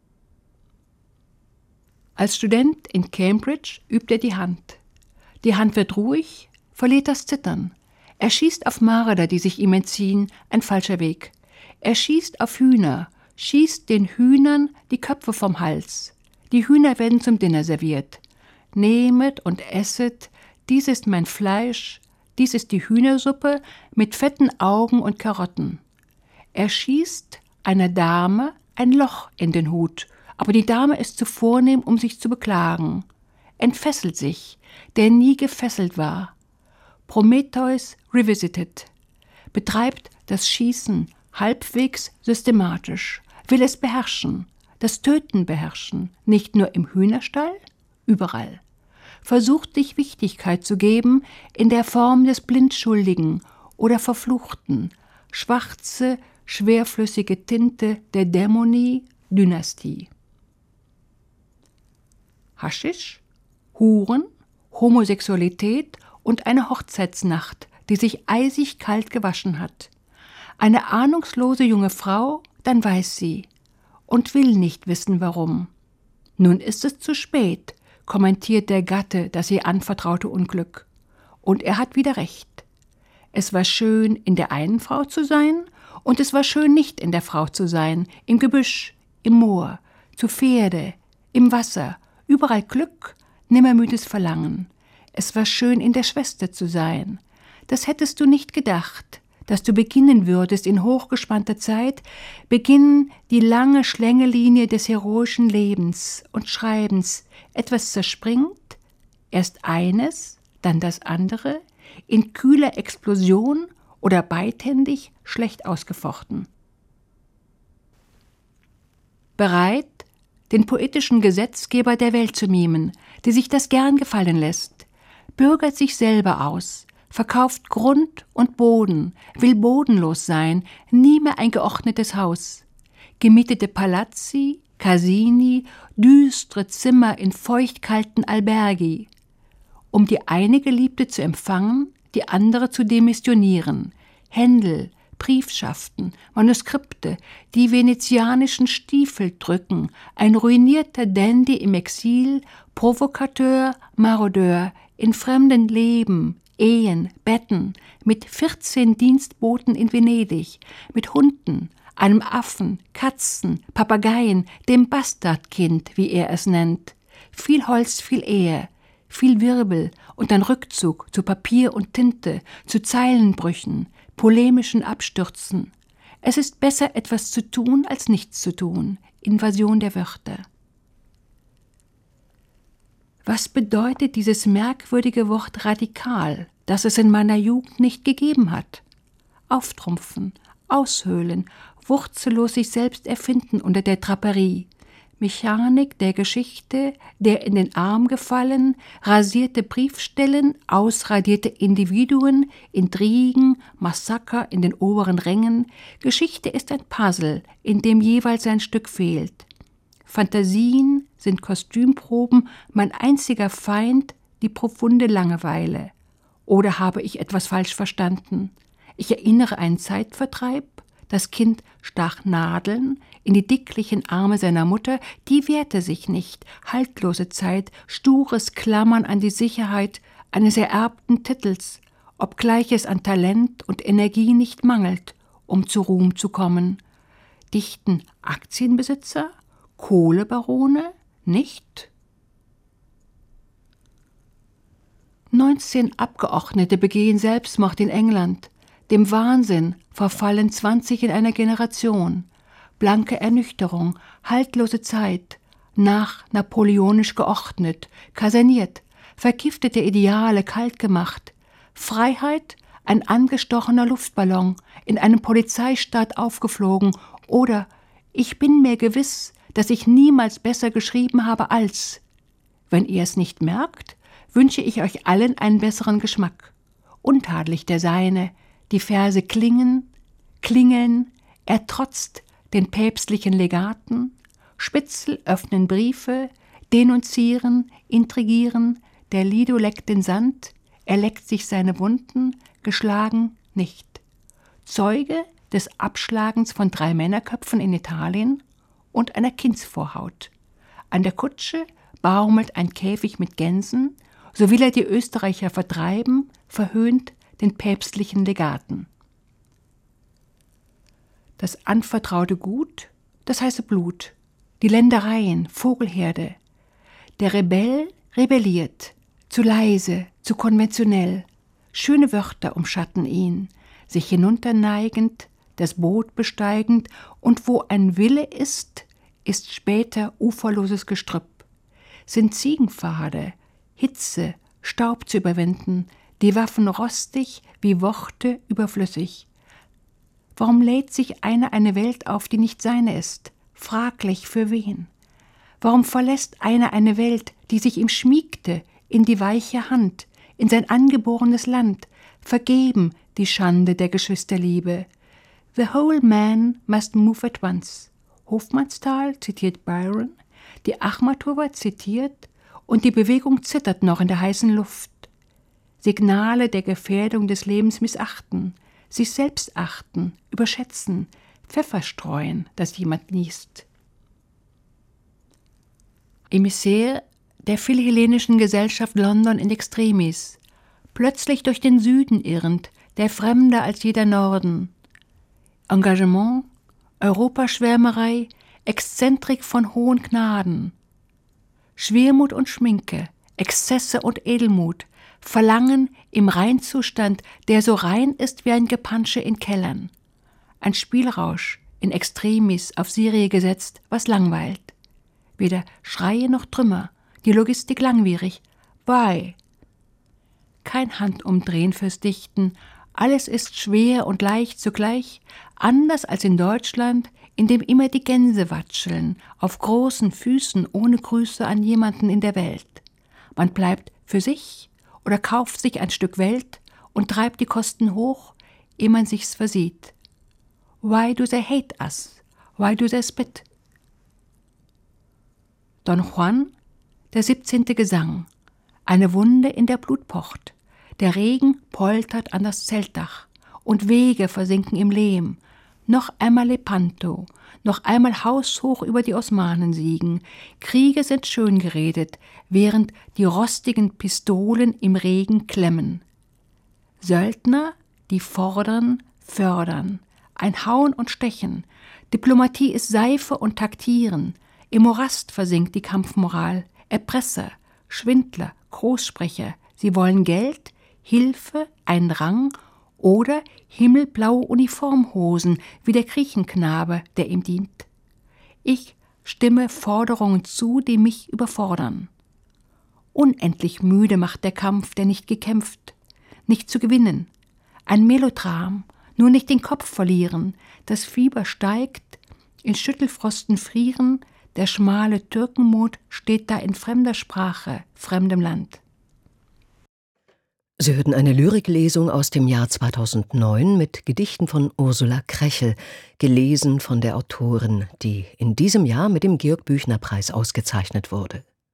Als Student in Cambridge übt er die Hand. Die Hand wird ruhig, verliert das Zittern. Er schießt auf Marder, die sich ihm entziehen, ein falscher Weg. Er schießt auf Hühner, schießt den Hühnern die Köpfe vom Hals. Die Hühner werden zum Dinner serviert. Nehmet und esset, dies ist mein Fleisch, dies ist die Hühnersuppe mit fetten Augen und Karotten. Er schießt einer Dame ein Loch in den Hut, aber die Dame ist zu vornehm, um sich zu beklagen. Entfesselt sich, der nie gefesselt war. Prometheus revisited, betreibt das Schießen halbwegs systematisch, will es beherrschen, das Töten beherrschen, nicht nur im Hühnerstall, überall. Versucht dich Wichtigkeit zu geben in der Form des Blindschuldigen oder Verfluchten, schwarze, schwerflüssige Tinte der Dämonie, Dynastie. Haschisch, Huren, Homosexualität und eine Hochzeitsnacht, die sich eisig kalt gewaschen hat. Eine ahnungslose junge Frau, dann weiß sie und will nicht wissen, warum. Nun ist es zu spät, kommentiert der Gatte das ihr anvertraute Unglück. Und er hat wieder recht. Es war schön, in der einen Frau zu sein, und es war schön, nicht in der Frau zu sein, im Gebüsch, im Moor, zu Pferde, im Wasser, überall Glück, nimmermüdes Verlangen. Es war schön, in der Schwester zu sein. Das hättest du nicht gedacht, dass du beginnen würdest in hochgespannter Zeit, beginnen die lange Schlängelinie des heroischen Lebens und Schreibens. Etwas zerspringt, erst eines, dann das andere, in kühler Explosion oder beidhändig schlecht ausgefochten. Bereit, den poetischen Gesetzgeber der Welt zu mimen, der sich das gern gefallen lässt, bürgert sich selber aus, verkauft Grund und Boden, will bodenlos sein, nie mehr ein geordnetes Haus. Gemietete Palazzi, Casini, düstre Zimmer in feuchtkalten Alberghi, um die eine Geliebte zu empfangen, die andere zu demissionieren. Händel, Briefschaften, Manuskripte, die venezianischen Stiefel drücken, ein ruinierter Dandy im Exil, Provokateur, Marodeur, in fremden Leben, Ehen, Betten, mit vierzehn Dienstboten in Venedig, mit Hunden, einem Affen, Katzen, Papageien, dem Bastardkind, wie er es nennt. Viel Holz, viel Ehe, viel Wirbel und ein Rückzug zu Papier und Tinte, zu Zeilenbrüchen, polemischen Abstürzen. Es ist besser, etwas zu tun, als nichts zu tun. Invasion der Wörter. Was bedeutet dieses merkwürdige Wort radikal, das es in meiner Jugend nicht gegeben hat? Auftrumpfen, aushöhlen, wurzellos sich selbst erfinden unter der Draperie. Mechanik der Geschichte, der in den Arm gefallen, rasierte Briefstellen, ausradierte Individuen, Intrigen, Massaker in den oberen Rängen. Geschichte ist ein Puzzle, in dem jeweils ein Stück fehlt. Fantasien sind Kostümproben, mein einziger Feind, die profunde Langeweile. Oder habe ich etwas falsch verstanden? Ich erinnere einen Zeitvertreib. Das Kind stach Nadeln in die dicklichen Arme seiner Mutter, die wehrte sich nicht. Haltlose Zeit, stures Klammern an die Sicherheit eines ererbten Titels, obgleich es an Talent und Energie nicht mangelt, um zu Ruhm zu kommen. Dichten Aktienbesitzer? Kohlebarone? Nicht? neunzehn Abgeordnete begehen Selbstmord in England. Dem Wahnsinn verfallen zwanzig in einer Generation. Blanke Ernüchterung, haltlose Zeit, nach napoleonisch geordnet, kaserniert, vergiftete Ideale kalt gemacht. Freiheit, ein angestochener Luftballon, in einem Polizeistaat aufgeflogen. Oder ich bin mir gewiss, dass ich niemals besser geschrieben habe als. Wenn ihr es nicht merkt, wünsche ich euch allen einen besseren Geschmack. Untadelig der seine, die Verse klingen, klingeln, er trotzt den päpstlichen Legaten, Spitzel öffnen Briefe, denunzieren, intrigieren, der Lido leckt den Sand, er leckt sich seine Wunden, geschlagen nicht. Zeuge des Abschlagens von drei Männerköpfen in Italien und einer Kindsvorhaut. An der Kutsche baumelt ein Käfig mit Gänsen, so will er die Österreicher vertreiben, verhöhnt den päpstlichen Legaten. Das anvertraute Gut, das heiße Blut, die Ländereien, Vogelherde. Der Rebell rebelliert, zu leise, zu konventionell. Schöne Wörter umschatten ihn, sich hinunterneigend, das Boot besteigend, und wo ein Wille ist, ist später uferloses Gestrüpp. Sind Ziegenpfade, Hitze, Staub zu überwinden, die Waffen rostig, wie Worte überflüssig. Warum lädt sich einer eine Welt auf, die nicht seine ist? Fraglich für wen? Warum verlässt einer eine Welt, die sich ihm schmiegte, in die weiche Hand, in sein angeborenes Land, vergeben die Schande der Geschwisterliebe? The whole man must move at once. Hofmannsthal zitiert Byron, die Achmatowa zitiert, und die Bewegung zittert noch in der heißen Luft. Signale der Gefährdung des Lebens missachten, sich selbst achten, überschätzen, Pfeffer streuen, dass jemand niest. Emissär der Philhellenischen Gesellschaft London in extremis, plötzlich durch den Süden irrend, der fremder als jeder Norden. Engagement, Europaschwärmerei, Exzentrik von hohen Gnaden. Schwermut und Schminke, Exzesse und Edelmut, Verlangen im Reinzustand, der so rein ist wie ein Gepansche in Kellern. Ein Spielrausch in extremis auf Serie gesetzt, was langweilt. Weder Schreie noch Trümmer, die Logistik langwierig. Why? Kein Handumdrehen fürs Dichten, alles ist schwer und leicht zugleich, anders als in Deutschland, in dem immer die Gänse watscheln, auf großen Füßen ohne Grüße an jemanden in der Welt. Man bleibt für sich oder kauft sich ein Stück Welt und treibt die Kosten hoch, ehe man sich's versieht. Why do they hate us? Why do they spit? Don Juan, der siebzehnte Gesang, eine Wunde in der Blut pocht, der Regen poltert an das Zeltdach und Wege versinken im Lehm, noch einmal Lepanto, noch einmal haushoch über die Osmanen siegen, Kriege sind schön geredet, während die rostigen Pistolen im Regen klemmen. Söldner, die fordern, fördern, ein Hauen und Stechen, Diplomatie ist Seife und Taktieren, im Morast versinkt die Kampfmoral, Erpresser, Schwindler, Großsprecher, sie wollen Geld, Hilfe, einen Rang oder himmelblaue Uniformhosen wie der Griechenknabe, der ihm dient. Ich stimme Forderungen zu, die mich überfordern. Unendlich müde macht der Kampf, der nicht gekämpft, nicht zu gewinnen. Ein Melodram, nur nicht den Kopf verlieren, das Fieber steigt, in Schüttelfrosten frieren, der schmale Türkenmond steht da in fremder Sprache, fremdem Land. Sie hörten eine Lyriklesung aus dem Jahr zweitausendneun mit Gedichten von Ursula Krechel, gelesen von der Autorin, die in diesem Jahr mit dem Georg-Büchner-Preis ausgezeichnet wurde.